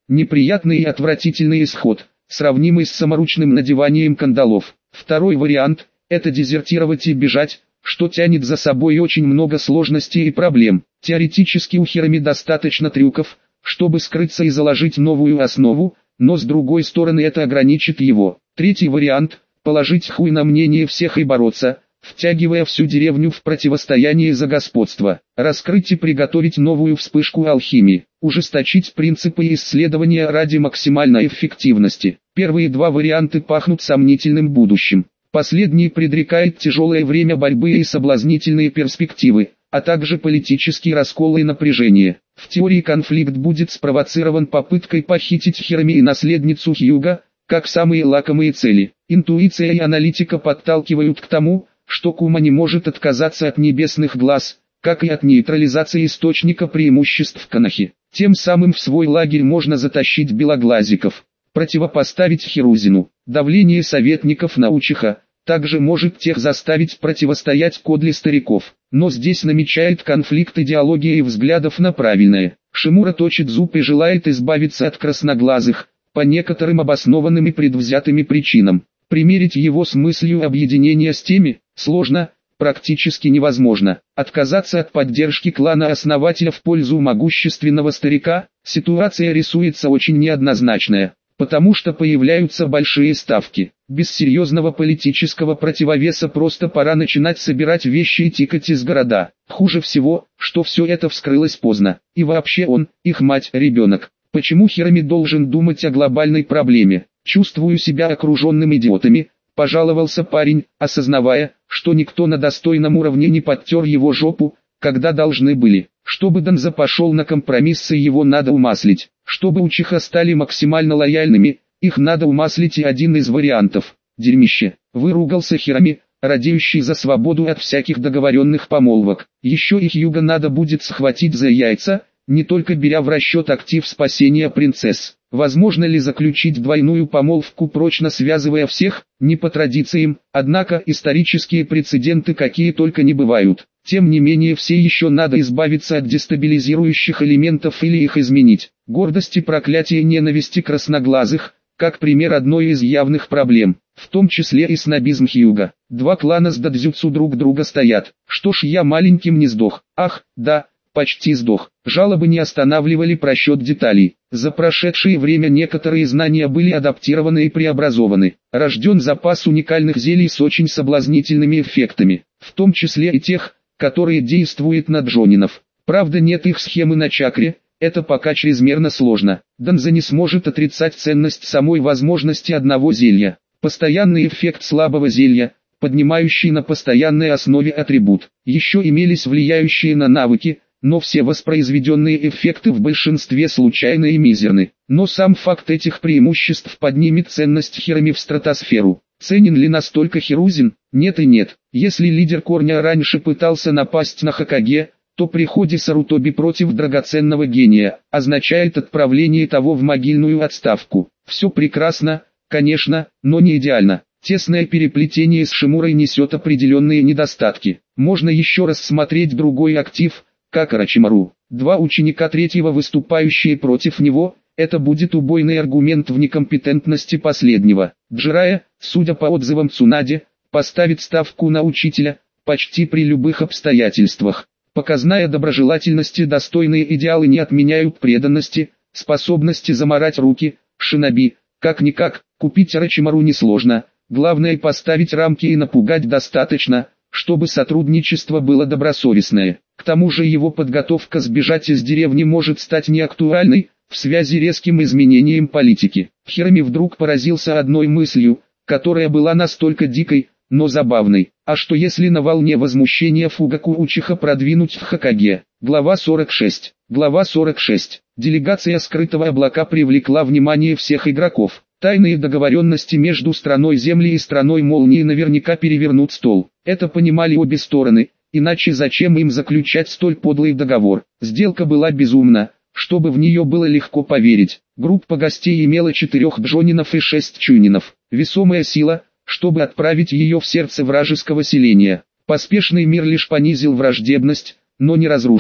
Неприятный и отвратительный исход, сравнимый с саморучным надеванием кандалов. Второй вариант – это дезертировать и бежать, что тянет за собой очень много сложностей и проблем. Теоретически у Хирами достаточно трюков, чтобы скрыться и заложить новую основу, но с другой стороны это ограничит его. Третий вариант – положить хуй на мнение всех и бороться, втягивая всю деревню в противостояние за господство. Раскрыть и приготовить новую вспышку алхимии. Ужесточить принципы исследования ради максимальной эффективности. Первые два варианта пахнут сомнительным будущим. Последний предрекает тяжелое время борьбы и соблазнительные перспективы, а также политический раскол и напряжение. В теории конфликт будет спровоцирован попыткой похитить Хирами и наследницу Хьюга, как самые лакомые цели. Интуиция и аналитика подталкивают к тому, что Кума не может отказаться от небесных глаз, как и от нейтрализации источника преимуществ Конохи. Тем самым в свой лагерь можно затащить белоглазиков, противопоставить Хирузину. Давление советников на Учиха также может тех заставить противостоять кодли стариков. Но здесь намечает конфликт идеологии и взглядов на правильное. Шимура точит зуб и желает избавиться от красноглазых, по некоторым обоснованным и предвзятым причинам. Примирить его с мыслью объединения с теми сложно, практически невозможно. Отказаться от поддержки клана-основателя в пользу могущественного старика, ситуация рисуется очень неоднозначная, потому что появляются большие ставки. Без серьезного политического противовеса просто пора начинать собирать вещи и тикать из города. Хуже всего, что все это вскрылось поздно. И вообще он, их мать, ребенок. Почему Хирами должен думать о глобальной проблеме? Чувствую себя окруженным идиотами, пожаловался парень, осознавая, что никто на достойном уровне не подтер его жопу, когда должны были. Чтобы Данза пошел на компромиссы, его надо умаслить. Чтобы Учиха стали максимально лояльными, их надо умаслить, и один из вариантов – дерьмище. Выругался Хирами, радеющий за свободу от всяких договоренных помолвок. Еще и Хьюга надо будет схватить за яйца, не только беря в расчет актив спасения принцесс. Возможно ли заключить двойную помолвку, прочно связывая всех, не по традициям, однако исторические прецеденты какие только не бывают. Тем не менее все еще надо избавиться от дестабилизирующих элементов или их изменить. Гордость и проклятие ненависти красноглазых, как пример одной из явных проблем, в том числе и снобизм Хьюга. Два клана с дадзюцу друг друга стоят. Что ж, я маленьким не сдох. Ах, да, почти сдох. Жалобы не останавливали просчет деталей. За прошедшее время некоторые знания были адаптированы и преобразованы. Рожден запас уникальных зелий с очень соблазнительными эффектами, в том числе и тех, которые действуют на джонинов. Правда, нет их схемы на чакре, это пока чрезмерно сложно. Данза не сможет отрицать ценность самой возможности одного зелья. Постоянный эффект слабого зелья, поднимающий на постоянной основе атрибут. Еще имелись влияющие на навыки, но все воспроизведенные эффекты в большинстве случайны и мизерны. Но сам факт этих преимуществ поднимет ценность Хирами в стратосферу. Ценен ли настолько Хирузин? Нет и нет. Если лидер корня раньше пытался напасть на Хокаге, то приходе Сарутоби против драгоценного гения означает отправление того в могильную отставку. Все прекрасно, конечно, но не идеально. Тесное переплетение с Шимурой несет определенные недостатки. Можно еще раз смотреть другой актив, как Орочимару. Два ученика третьего, выступающие против него, это будет убойный аргумент в некомпетентности последнего. Джирая, судя по отзывам Цунаде, поставит ставку на учителя, почти при любых обстоятельствах. Показная доброжелательности, достойные идеалы не отменяют преданности, способности замарать руки. Шиноби, как-никак, купить Орочимару несложно, главное поставить рамки и напугать достаточно, чтобы сотрудничество было добросовестное. К тому же его подготовка сбежать из деревни может стать неактуальной, в связи с резким изменением политики. Хирами вдруг поразился одной мыслью, которая была настолько дикой, но забавной. А что если на волне возмущения Фугаку Учиха продвинуть в Хокаге? Глава 46. Глава 46. Делегация скрытого облака привлекла внимание всех игроков. Тайные договоренности между страной Земли и страной Молнии наверняка перевернут стол. Это понимали обе стороны, иначе зачем им заключать столь подлый договор? Сделка была безумна, чтобы в нее было легко поверить. Группа гостей имела 4 джонинов и 6 чунинов. Весомая сила, чтобы отправить ее в сердце вражеского селения. Поспешный мир лишь понизил враждебность, но не разрушил.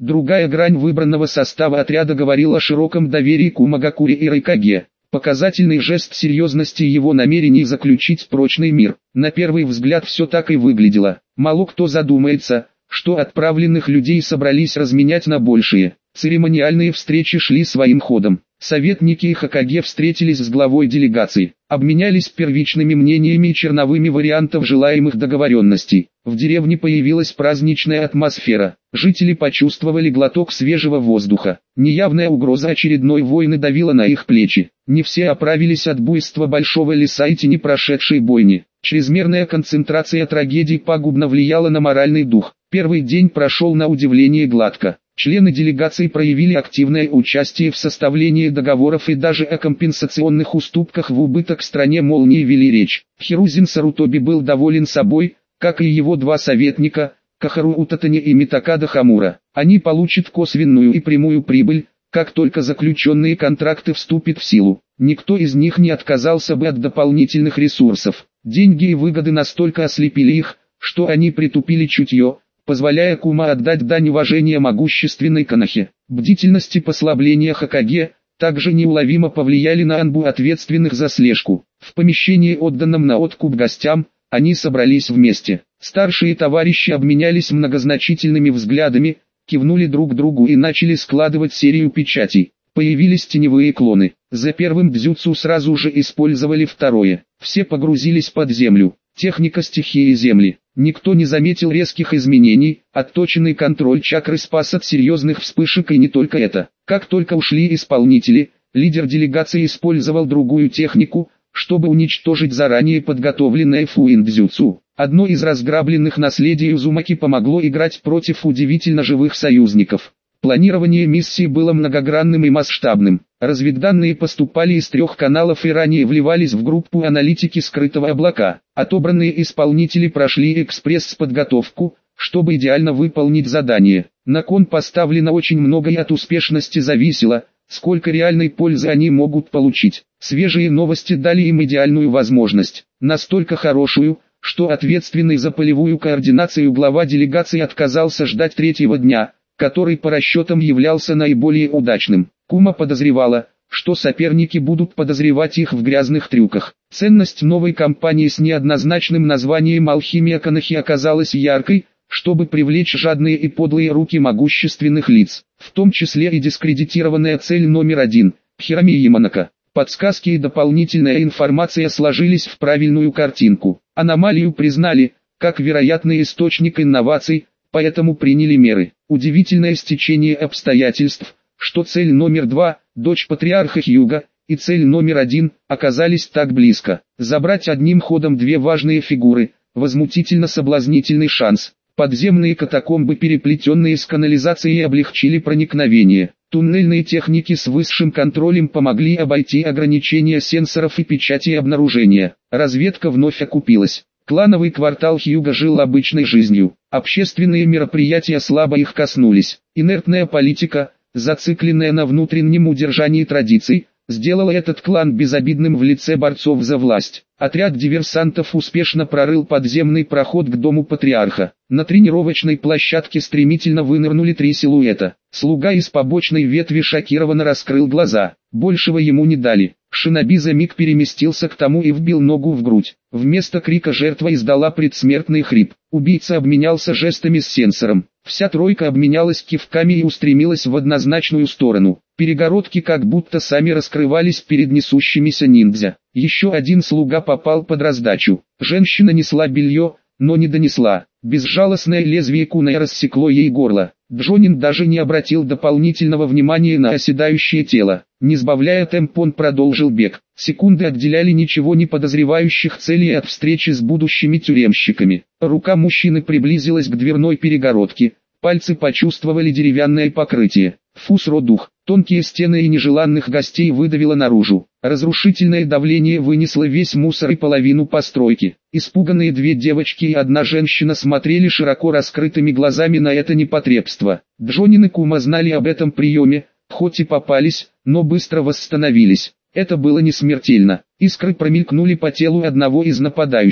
Другая грань выбранного состава отряда говорила о широком доверии к Умагакуре и Райкаге. Показательный жест серьезности его намерений заключить прочный мир. На первый взгляд все так и выглядело. Мало кто задумается, что отправленных людей собрались разменять на большие. Церемониальные встречи шли своим ходом. Советники и Хокаге встретились с главой делегации, обменялись первичными мнениями и черновыми вариантов желаемых договоренностей. В деревне появилась праздничная атмосфера. Жители почувствовали глоток свежего воздуха. Неявная угроза очередной войны давила на их плечи. Не все оправились от буйства большого леса и тени прошедшей бойни. Чрезмерная концентрация трагедий пагубно влияла на моральный дух. Первый день прошел на удивление гладко. Члены делегации проявили активное участие в составлении договоров и даже о компенсационных уступках в убыток стране молнии вели речь. Хирузин Сарутоби был доволен собой, как и его два советника, Кахару Утатани и Митакада Хамура. Они получат косвенную и прямую прибыль, как только заключенные контракты вступят в силу. Никто из них не отказался бы от дополнительных ресурсов. Деньги и выгоды настолько ослепили их, что они притупили чутье, позволяя Кума отдать дань уважения могущественной Конохе. Бдительность и послабление Хокаге также неуловимо повлияли на Анбу, ответственных за слежку. В помещении, отданном на откуп гостям, они собрались вместе. Старшие товарищи обменялись многозначительными взглядами, кивнули друг другу и начали складывать серию печатей. Появились теневые клоны. За первым дзюцу сразу же использовали второе. Все погрузились под землю. Техника стихии земли. Никто не заметил резких изменений, отточенный контроль чакры спас от серьезных вспышек, и не только это. Как только ушли исполнители, лидер делегации использовал другую технику, чтобы уничтожить заранее подготовленное фуин-дзюцу. Одно из разграбленных наследий Узумаки помогло играть против удивительно живых союзников. Планирование миссии было многогранным и масштабным. Разведданные поступали из 3 каналов и ранее вливались в группу аналитики скрытого облака. Отобранные исполнители прошли экспресс-подготовку, чтобы идеально выполнить задание. На кон поставлено очень много, и от успешности зависело, сколько реальной пользы они могут получить. Свежие новости дали им идеальную возможность. Настолько хорошую, что ответственный за полевую координацию глава делегации отказался ждать 3-го дня, который по расчетам являлся наиболее удачным. Кума подозревала, что соперники будут подозревать их в грязных трюках. Ценность новой компании с неоднозначным названием «Алхимия Конохи» оказалась яркой, чтобы привлечь жадные и подлые руки могущественных лиц, в том числе и дискредитированная цель номер 1 – Хирами Яманака. Подсказки и дополнительная информация сложились в правильную картинку. Аномалию признали, как вероятный источник инноваций, поэтому приняли меры. Удивительное стечение обстоятельств, что цель номер 2, дочь патриарха Хьюга, и цель номер 1, оказались так близко. Забрать одним ходом 2 важные фигуры, возмутительно соблазнительный шанс. Подземные катакомбы, переплетенные с канализацией, облегчили проникновение. Туннельные техники с высшим контролем помогли обойти ограничения сенсоров и печати обнаружения. Разведка вновь окупилась. Клановый квартал Хьюга жил обычной жизнью. Общественные мероприятия слабо их коснулись. Инертная политика, зацикленная на внутреннем удержании традиций, сделала этот клан безобидным в лице борцов за власть. Отряд диверсантов успешно прорыл подземный проход к дому патриарха. На тренировочной площадке стремительно вынырнули 3 силуэта. Слуга из побочной ветви шокированно раскрыл глаза. Большего ему не дали. Шиноби за миг переместился к тому и вбил ногу в грудь. Вместо крика жертва издала предсмертный хрип. Убийца обменялся жестами с сенсором. Вся тройка обменялась кивками и устремилась в однозначную сторону. Перегородки как будто сами раскрывались перед несущимися ниндзя. Еще один слуга попал под раздачу. Женщина несла белье, но не донесла. Безжалостное лезвие кунай рассекло ей горло. Джонин даже не обратил дополнительного внимания на оседающее тело. Не сбавляя темп, он продолжил бег. Секунды отделяли ничего не подозревающих целей от встречи с будущими тюремщиками. Рука мужчины приблизилась к дверной перегородке. Пальцы почувствовали деревянное покрытие. Фусро-дух. Тонкие стены и нежеланных гостей выдавило наружу. Разрушительное давление вынесло весь мусор и половину постройки. Испуганные 2 девочки и 1 женщина смотрели широко раскрытыми глазами на это непотребство. Джонин и Кума знали об этом приеме, хоть и попались, но быстро восстановились. Это было не смертельно. Искры промелькнули по телу одного из нападающих.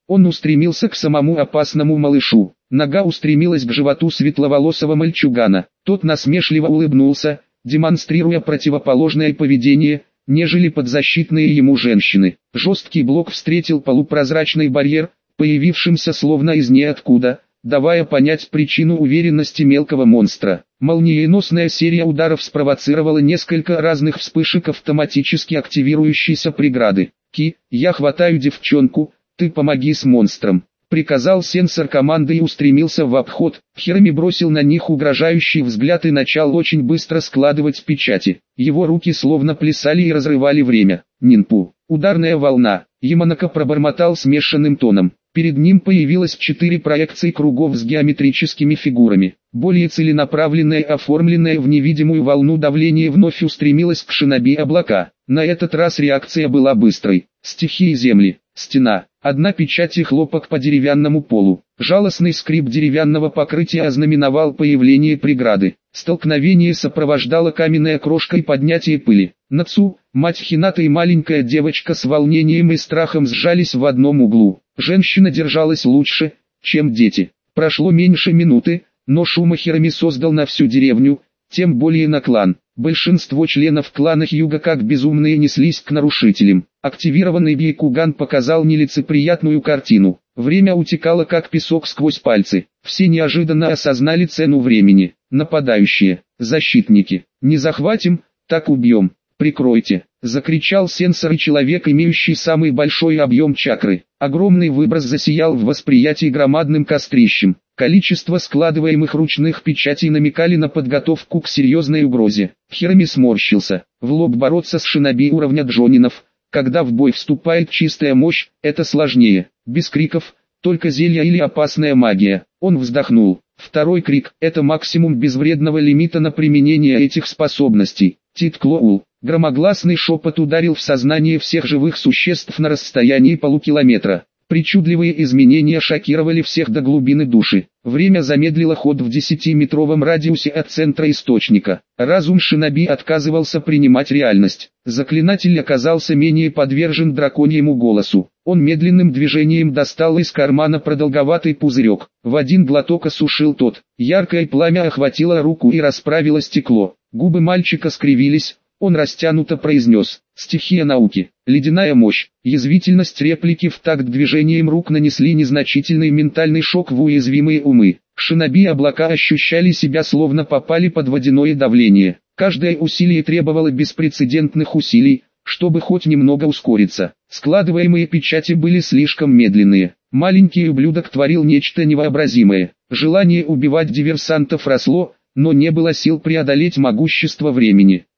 Он устремился к самому опасному малышу. Нога устремилась к животу светловолосого мальчугана. Тот насмешливо улыбнулся, демонстрируя противоположное поведение, нежели подзащитные ему женщины. Жесткий блок встретил полупрозрачный барьер, появившимся словно из ниоткуда, давая понять причину уверенности мелкого монстра. Молниеносная серия ударов спровоцировала несколько разных вспышек автоматически активирующейся преграды. «Ки, я хватаю девчонку, ты помоги с монстром», — приказал сенсор команды и устремился в обход. Хироми бросил на них угрожающий взгляд и начал очень быстро складывать печати. Его руки словно плясали и разрывали время. «Нинпу, ударная волна», — Яманака пробормотал смешанным тоном. Перед ним появилось 4 проекции кругов с геометрическими фигурами. Более целенаправленное, оформленное в невидимую волну давление вновь устремилось к шиноби облака. На этот раз реакция была быстрой. Стихии земли, стена, одна печать и хлопок по деревянному полу. Жалостный скрип деревянного покрытия ознаменовал появление преграды. Столкновение сопровождало каменной крошкой поднятие пыли. Нацу, мать Хината и маленькая девочка с волнением и страхом сжались в одном углу. Женщина держалась лучше, чем дети. Прошло меньше минуты, но шум Хироми создал на всю деревню, тем более на клан. Большинство членов клана Хьюга как безумные неслись к нарушителям. Активированный Бейкуган показал нелицеприятную картину. Время утекало как песок сквозь пальцы. Все неожиданно осознали цену времени. Нападающие, защитники. «Не захватим, так убьем. Прикройте!» — закричал сенсор, и человек, имеющий самый большой объем чакры. Огромный выброс засиял в восприятии громадным кострищем. Количество складываемых ручных печатей намекали на подготовку к серьезной угрозе. Хироми сморщился. В лоб бороться с шиноби уровня Джонинов, когда в бой вступает чистая мощь, это сложнее. Без криков, только зелья или опасная магия. Он вздохнул. Второй крик – это максимум безвредного лимита на применение этих способностей. Тит-клоул. Громогласный шепот ударил в сознание всех живых существ на расстоянии полукилометра. Причудливые изменения шокировали всех до глубины души. Время замедлило ход в 10-метровом радиусе от центра источника. Разум шиноби отказывался принимать реальность. Заклинатель оказался менее подвержен драконьему голосу. Он медленным движением достал из кармана продолговатый пузырек. В один глоток осушил тот. Яркое пламя охватило руку и расправило стекло. Губы мальчика скривились. Он растянуто произнес: «Стихия науки, ледяная мощь». Язвительность реплики в такт движением рук нанесли незначительный ментальный шок в уязвимые умы. Шиноби облака ощущали себя, словно попали под водяное давление. Каждое усилие требовало беспрецедентных усилий, чтобы хоть немного ускориться. Складываемые печати были слишком медленные. Маленький ублюдок творил нечто невообразимое. Желание убивать диверсантов росло, но не было сил преодолеть могущество времени.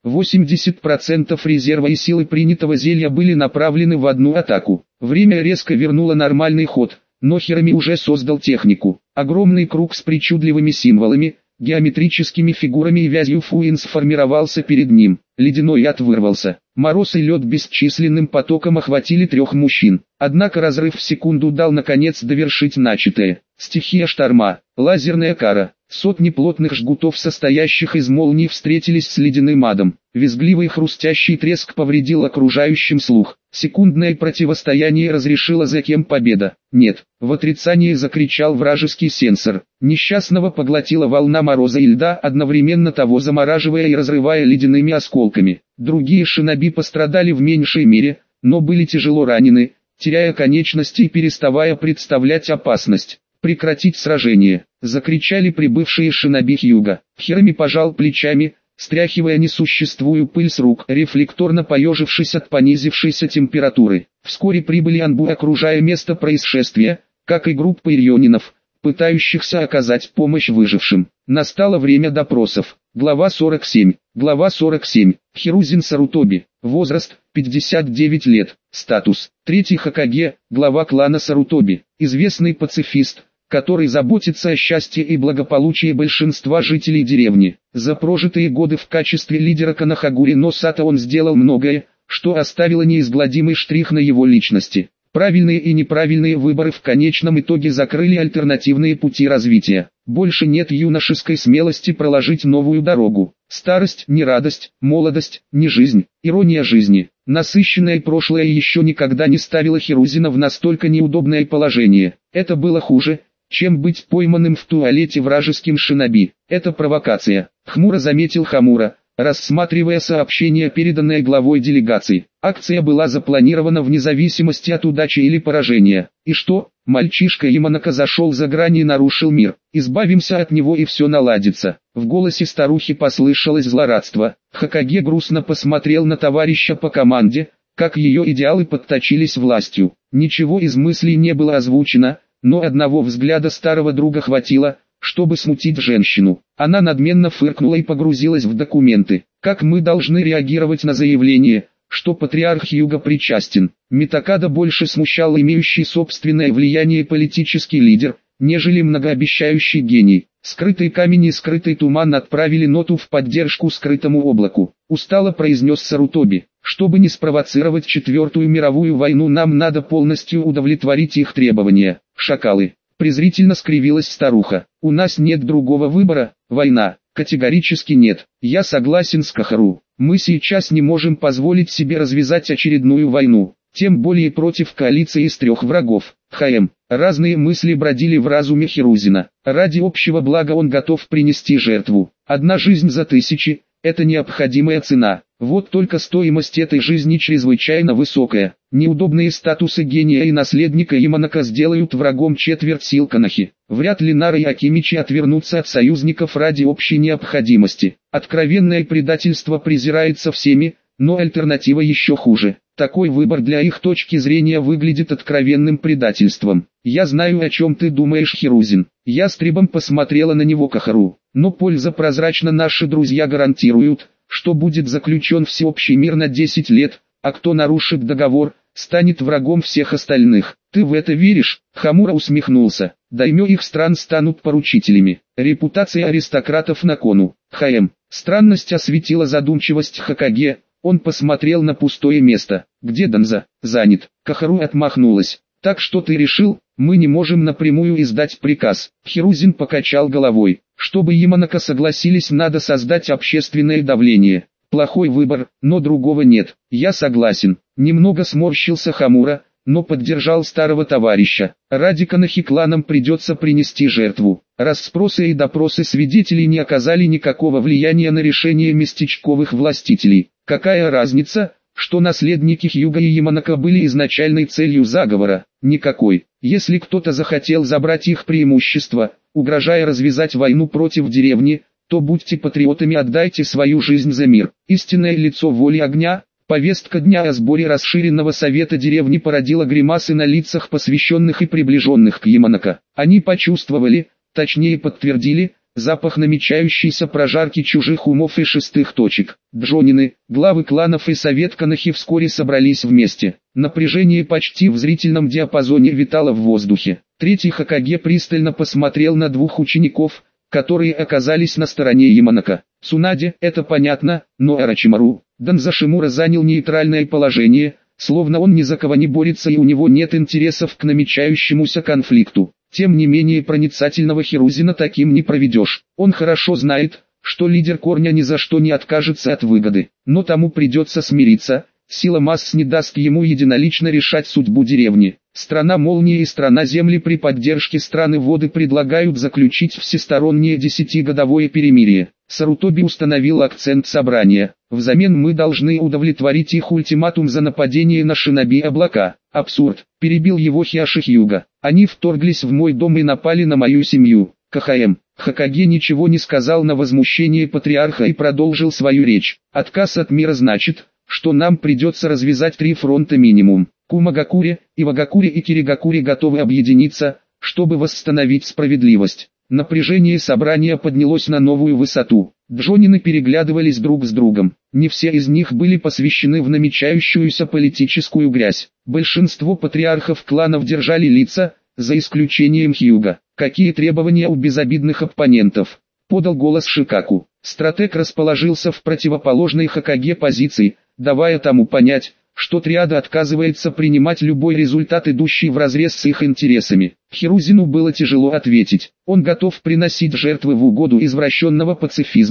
80% резерва и силы принятого зелья были направлены в одну атаку. Время резко вернуло нормальный ход, но Хироми уже создал технику. Огромный круг с причудливыми символами, геометрическими фигурами и вязью фуин сформировался перед ним. Ледяной яд вырвался. Мороз и лед бесчисленным потоком охватили 3 мужчин. Однако разрыв в секунду дал наконец довершить начатое. Стихия шторма, лазерная кара. Сотни плотных жгутов, состоящих из молний, встретились с ледяным адом. Визгливый хрустящий треск повредил окружающим слух. Секундное противостояние разрешило, за кем победа. «Нет!» — в отрицании закричал вражеский сенсор. Несчастного поглотила волна мороза и льда, одновременно того замораживая и разрывая ледяными осколками. Другие шиноби пострадали в меньшей мере, но были тяжело ранены, теряя конечности и переставая представлять опасность. «Прекратить сражение!» — закричали прибывшие шиноби Хьюга. Хироми пожал плечами, стряхивая несуществую пыль с рук, рефлекторно поежившись от понизившейся температуры. Вскоре прибыли Анбу, окружая место происшествия, как и группа ирионинов, пытающихся оказать помощь выжившим. Настало время допросов. Глава 47. Глава 47. Хирузин Сарутоби. Возраст – 59 лет. Статус – 3-й Хокаге, глава клана Сарутоби. Известный пацифист, который заботится о счастье и благополучии большинства жителей деревни. За прожитые годы в качестве лидера Канахагури но Сато он сделал многое, что оставило неизгладимый штрих на его личности. Правильные и неправильные выборы в конечном итоге закрыли альтернативные пути развития. Больше нет юношеской смелости проложить новую дорогу. Старость не радость, молодость не жизнь, ирония жизни. Насыщенное прошлое еще никогда не ставило Хирузина в настолько неудобное положение. Это было хуже, чем быть пойманным в туалете вражеским шиноби. Это провокация. Хмуро заметил Хамура, рассматривая сообщение, переданное главой делегации. Акция была запланирована вне зависимости от удачи или поражения. И что? Мальчишка Яманака зашел за грани и нарушил мир. Избавимся от него и все наладится. В голосе старухи послышалось злорадство. Хокаге грустно посмотрел на товарища по команде, как ее идеалы подточились властью. Ничего из мыслей не было озвучено, но одного взгляда старого друга хватило, чтобы смутить женщину. Она надменно фыркнула и погрузилась в документы. Как мы должны реагировать на заявление, что патриарх Хьюго причастен? Митакада больше смущал имеющий собственное влияние политический лидер, нежели многообещающий гений. Скрытый камень и скрытый туман отправили ноту в поддержку скрытому облаку. Устало произнес Сарутоби. Чтобы не спровоцировать Четвертую мировую войну, нам надо полностью удовлетворить их требования. Шакалы. Презрительно скривилась старуха. У нас нет другого выбора, война. Категорически нет. Я согласен с Кахару. Мы сейчас не можем позволить себе развязать очередную войну. Тем более против коалиции из 3 врагов. Разные мысли бродили в разуме Хирузина. Ради общего блага он готов принести жертву. Одна жизнь за 1000 – это необходимая цена. Вот только стоимость этой жизни чрезвычайно высокая. Неудобные статусы гения и наследника Яманака сделают врагом четверть сил Конохи. Вряд ли Нара и Акимичи отвернутся от союзников ради общей необходимости. Откровенное предательство презирается всеми, но альтернатива еще хуже. Такой выбор для их точки зрения выглядит откровенным предательством. Я знаю, о чем ты думаешь, Хирузин. Ястребом посмотрела на него Кахару. Но польза прозрачна, наши друзья гарантируют, что будет заключен всеобщий мир на 10 лет, а кто нарушит договор, станет врагом всех остальных. Ты в это веришь? Хамура усмехнулся. Даймё их стран станут поручителями. Репутация аристократов на кону. Странность осветила задумчивость Хокаге. Он посмотрел на пустое место. Где Данза? Занят. Кахару отмахнулась. Так что ты решил? Мы не можем напрямую издать приказ. Хирузин покачал головой. Чтобы Яманака согласились, надо создать общественное давление. Плохой выбор, но другого нет. Я согласен. Немного сморщился Хамура, но поддержал старого товарища. Ради Конохи кланам придется принести жертву. Расспросы и допросы свидетелей не оказали никакого влияния на решение местечковых властителей. Какая разница, что наследники Хьюго и Яманака были изначальной целью заговора? Никакой. Если кто-то захотел забрать их преимущество, угрожая развязать войну против деревни, то будьте патриотами, отдайте свою жизнь за мир. Истинное лицо воли огня. Повестка дня о сборе расширенного совета деревни породила гримасы на лицах посвященных и приближенных к Яманака. Они почувствовали, точнее подтвердили, запах намечающейся прожарки чужих умов и шестых точек. Джонины, главы кланов и совет Конохи вскоре собрались вместе. Напряжение почти в зрительном диапазоне витало в воздухе. Третий Хокаге пристально посмотрел на 2 учеников, которые оказались на стороне Яманака. Цунаде, это понятно, но Арачимару. Данза Шимура занял нейтральное положение, словно он ни за кого не борется и у него нет интересов к намечающемуся конфликту. Тем не менее проницательного Хирузина таким не проведешь. Он хорошо знает, что лидер корня ни за что не откажется от выгоды, но тому придется смириться. Сила масс не даст ему единолично решать судьбу деревни. Страна молнии и страна земли при поддержке страны воды предлагают заключить всестороннее 10-годовое перемирие. Сарутоби установил акцент собрания. Взамен мы должны удовлетворить их ультиматум за нападение на шиноби облака. Абсурд. Перебил его Хиаши Хьюго. Они вторглись в мой дом и напали на мою семью. Хокаге ничего не сказал на возмущение патриарха и продолжил свою речь. Отказ от мира значит, что нам придется развязать 3 фронта минимум. Кумагакуре, Ивагакуре и Киригакуре готовы объединиться, чтобы восстановить справедливость. Напряжение собрания поднялось на новую высоту. Джонины переглядывались друг с другом. Не все из них были посвящены в намечающуюся политическую грязь. Большинство патриархов кланов держали лица, за исключением Хьюго. Какие требования у безобидных оппонентов? Подал голос Шикаку. Стратег расположился в противоположной Хокаге позиции, давая тому понять, что триада отказывается принимать любой результат, идущий вразрез с их интересами. Хирузину было тяжело ответить. Он готов приносить жертвы в угоду извращенного пацифизма,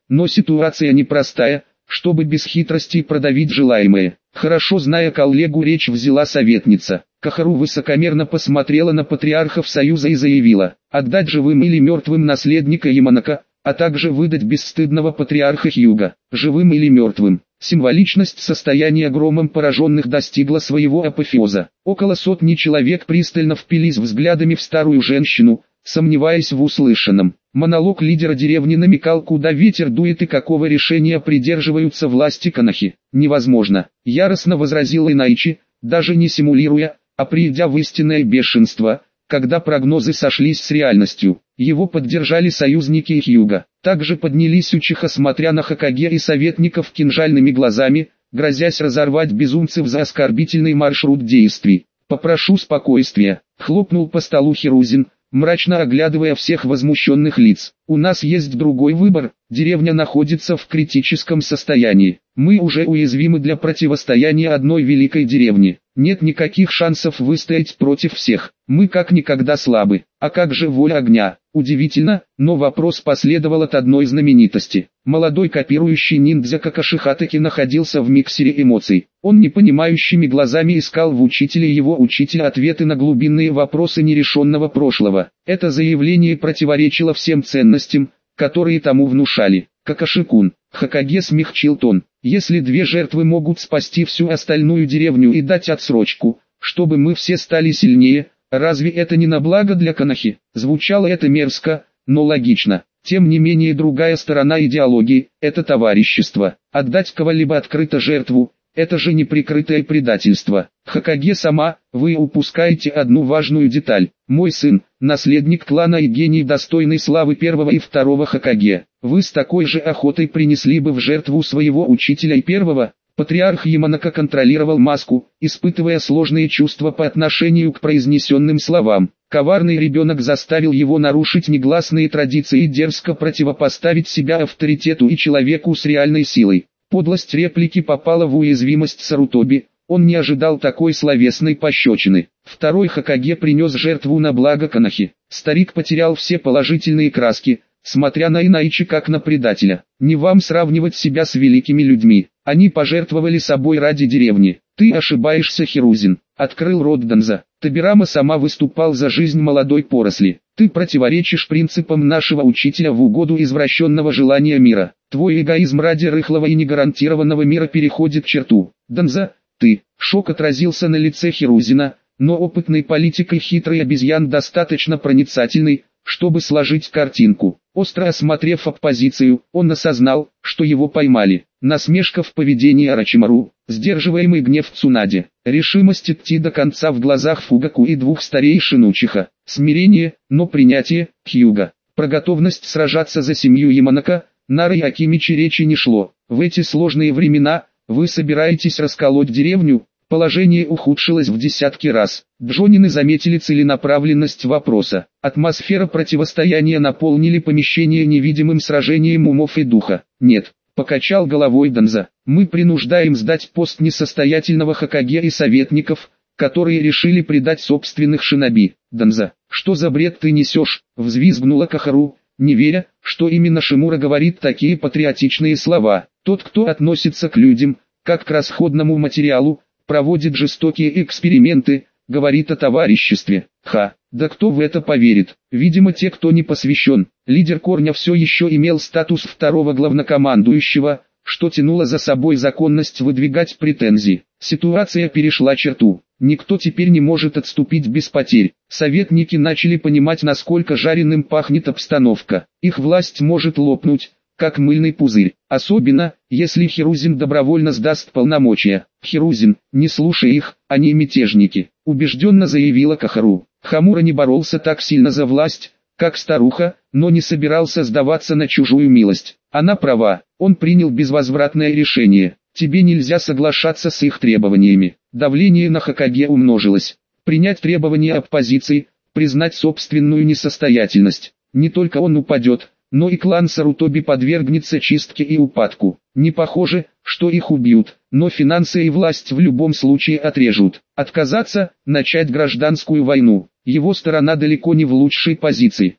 Но ситуация непростая, чтобы без хитростей продавить желаемое. Хорошо зная коллегу, речь взяла советница. Кахару высокомерно посмотрела на патриархов Союза и заявила: отдать живым или мертвым наследника Яманака, а также выдать бесстыдного патриарха Хьюга, живым или мертвым. Символичность состояния громом пораженных достигла своего апофеоза. Около сотни человек пристально впились взглядами в старую женщину, сомневаясь в услышанном. Монолог лидера деревни намекал, куда ветер дует и какого решения придерживаются власти Конохи. «Невозможно», — яростно возразил Инайчи, даже не симулируя, а придя в истинное бешенство, когда прогнозы сошлись с реальностью. Его поддержали союзники Хьюга. Также поднялись Учиха, смотря на Хокаге и советников кинжальными глазами, грозясь разорвать безумцев за оскорбительный маршрут действий. «Попрошу спокойствия», — хлопнул по столу Хирузин, мрачно оглядывая всех возмущенных лиц. «У нас есть другой выбор, деревня находится в критическом состоянии. Мы уже уязвимы для противостояния одной великой деревне. Нет никаких шансов выстоять против всех. Мы как никогда слабы. А как же воля огня?» Удивительно, но вопрос последовал от одной знаменитости. Молодой копирующий ниндзя Какаши Хатаки находился в миксере эмоций. Он непонимающими глазами искал в учителе его учителя ответы на глубинные вопросы нерешенного прошлого. Это заявление противоречило всем ценностям, которые тому внушали. «Какаши-кун», Хокаге смягчил тон, «если две жертвы могут спасти всю остальную деревню и дать отсрочку, чтобы мы все стали сильнее, разве это не на благо для Конохи?» Звучало это мерзко, но логично. Тем не менее, другая сторона идеологии – это товарищество. Отдать кого-либо открыто жертву – это же неприкрытое предательство. Хокаге сама, вы упускаете одну важную деталь. Мой сын – наследник клана и гений, достойный славы первого и второго Хокаге. Вы с такой же охотой принесли бы в жертву своего учителя и первого. Патриарх Яманака контролировал маску, испытывая сложные чувства по отношению к произнесенным словам. Коварный ребенок заставил его нарушить негласные традиции и дерзко противопоставить себя авторитету и человеку с реальной силой. Подлость реплики попала в уязвимость Сарутоби, он не ожидал такой словесной пощечины. Второй Хокаге принес жертву на благо Конохи. Старик потерял все положительные краски, смотря на Инайчи как на предателя. Не вам сравнивать себя с великими людьми. Они пожертвовали собой ради деревни. Ты ошибаешься, Хирузин. Открыл рот Данза. Табирама сама выступал за жизнь молодой поросли. Ты противоречишь принципам нашего учителя в угоду извращенного желания мира. Твой эгоизм ради рыхлого и негарантированного мира переходит черту. Данза, ты. Шок отразился на лице Хирузина, но опытный политик и хитрый обезьян достаточно проницательный, чтобы сложить картинку. Остро осмотрев оппозицию, он осознал, что его поймали. Насмешка в поведении Орочимару, сдерживаемый гнев Цунаде, решимость идти до конца в глазах Фугаку и двух старейшин Учиха, смирение, но принятие, Хьюга, про готовность сражаться за семью Яманака, Нара и Акимичи речи не шло. В эти сложные времена, вы собираетесь расколоть деревню? Положение ухудшилось в десятки раз. Джонины заметили целенаправленность вопроса. Атмосфера противостояния наполнили помещение невидимым сражением умов и духа. «Нет», — покачал головой Данза, — «мы принуждаем сдать пост несостоятельного Хокаге и советников, которые решили предать собственных шиноби». «Данза, что за бред ты несешь?» — взвизгнула Кахару, не веря, что именно Шимура говорит такие патриотичные слова. Тот, кто относится к людям, как к расходному материалу, проводит жестокие эксперименты, говорит о товариществе. Ха, да кто в это поверит? Видимо, те, кто не посвящен. Лидер Корня все еще имел статус второго главнокомандующего, что тянуло за собой законность выдвигать претензии. Ситуация перешла черту. Никто теперь не может отступить без потерь. Советники начали понимать, насколько жареным пахнет обстановка. Их власть может лопнуть, как мыльный пузырь, особенно, если Хирузин добровольно сдаст полномочия. «Хирузин, не слушай их, они мятежники», — убежденно заявила Кахару. Хамура не боролся так сильно за власть, как старуха, но не собирался сдаваться на чужую милость. Она права, он принял безвозвратное решение. Тебе нельзя соглашаться с их требованиями. Давление на Хокаге умножилось. Принять требования оппозиции, признать собственную несостоятельность. Не только он упадет, но и клан Сарутоби подвергнется чистке и упадку. Не похоже, что их убьют, но финансы и власть в любом случае отрежут. Отказаться, начать гражданскую войну. Его сторона далеко не в лучшей позиции.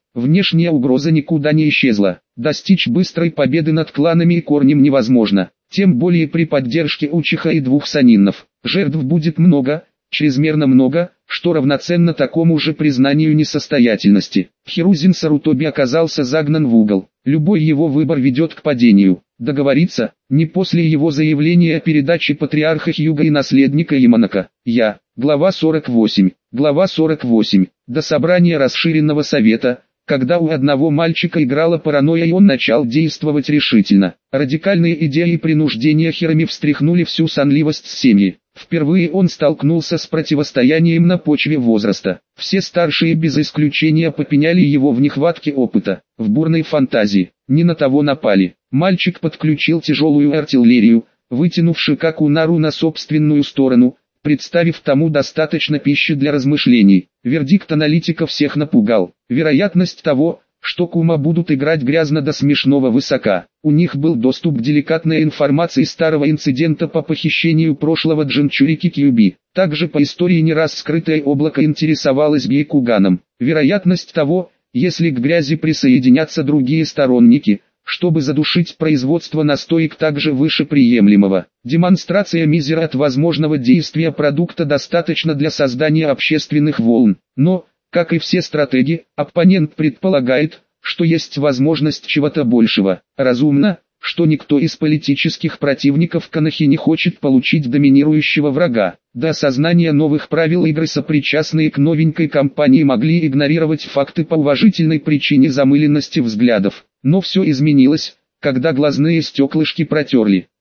Внешняя угроза никуда не исчезла. Достичь быстрой победы над кланами и корнем невозможно. Тем более при поддержке Учиха и двух санинов. Жертв будет много, чрезмерно много, что равноценно такому же признанию несостоятельности. Хирузин Сарутоби оказался загнан в угол. Любой его выбор ведет к падению. Договориться, не после его заявления о передаче патриарха Хьюга и наследника Яманака. Глава 48. Глава 48. До собрания расширенного совета, когда у одного мальчика играла паранойя и он начал действовать решительно. Радикальные идеи принуждения Хирами встряхнули всю сонливость семьи. Впервые он столкнулся с противостоянием на почве возраста. Все старшие без исключения попеняли его в нехватке опыта, в бурной фантазии. Не на того напали. Мальчик подключил тяжелую артиллерию, вытянувши Какунару на собственную сторону, представив тому достаточно пищи для размышлений. Вердикт аналитика всех напугал. Вероятность того, что Кума будут играть грязно до смешного высока. У них был доступ к деликатной информации старого инцидента по похищению прошлого Джинчурики Кьюби. Также по истории не раз скрытое облако интересовалось Бейкуганом. Вероятность того, если к грязи присоединятся другие сторонники, чтобы задушить производство настоек, также выше приемлемого. Демонстрация мизера от возможного действия продукта достаточно для создания общественных волн. Но, как и все стратеги, оппонент предполагает, что есть возможность чего-то большего. Разумно, что никто из политических противников Конохи не хочет получить доминирующего врага. До осознания новых правил игры сопричастные к новенькой кампании могли игнорировать факты по уважительной причине замыленности взглядов. Но все изменилось, когда глазные стеклышки протерли.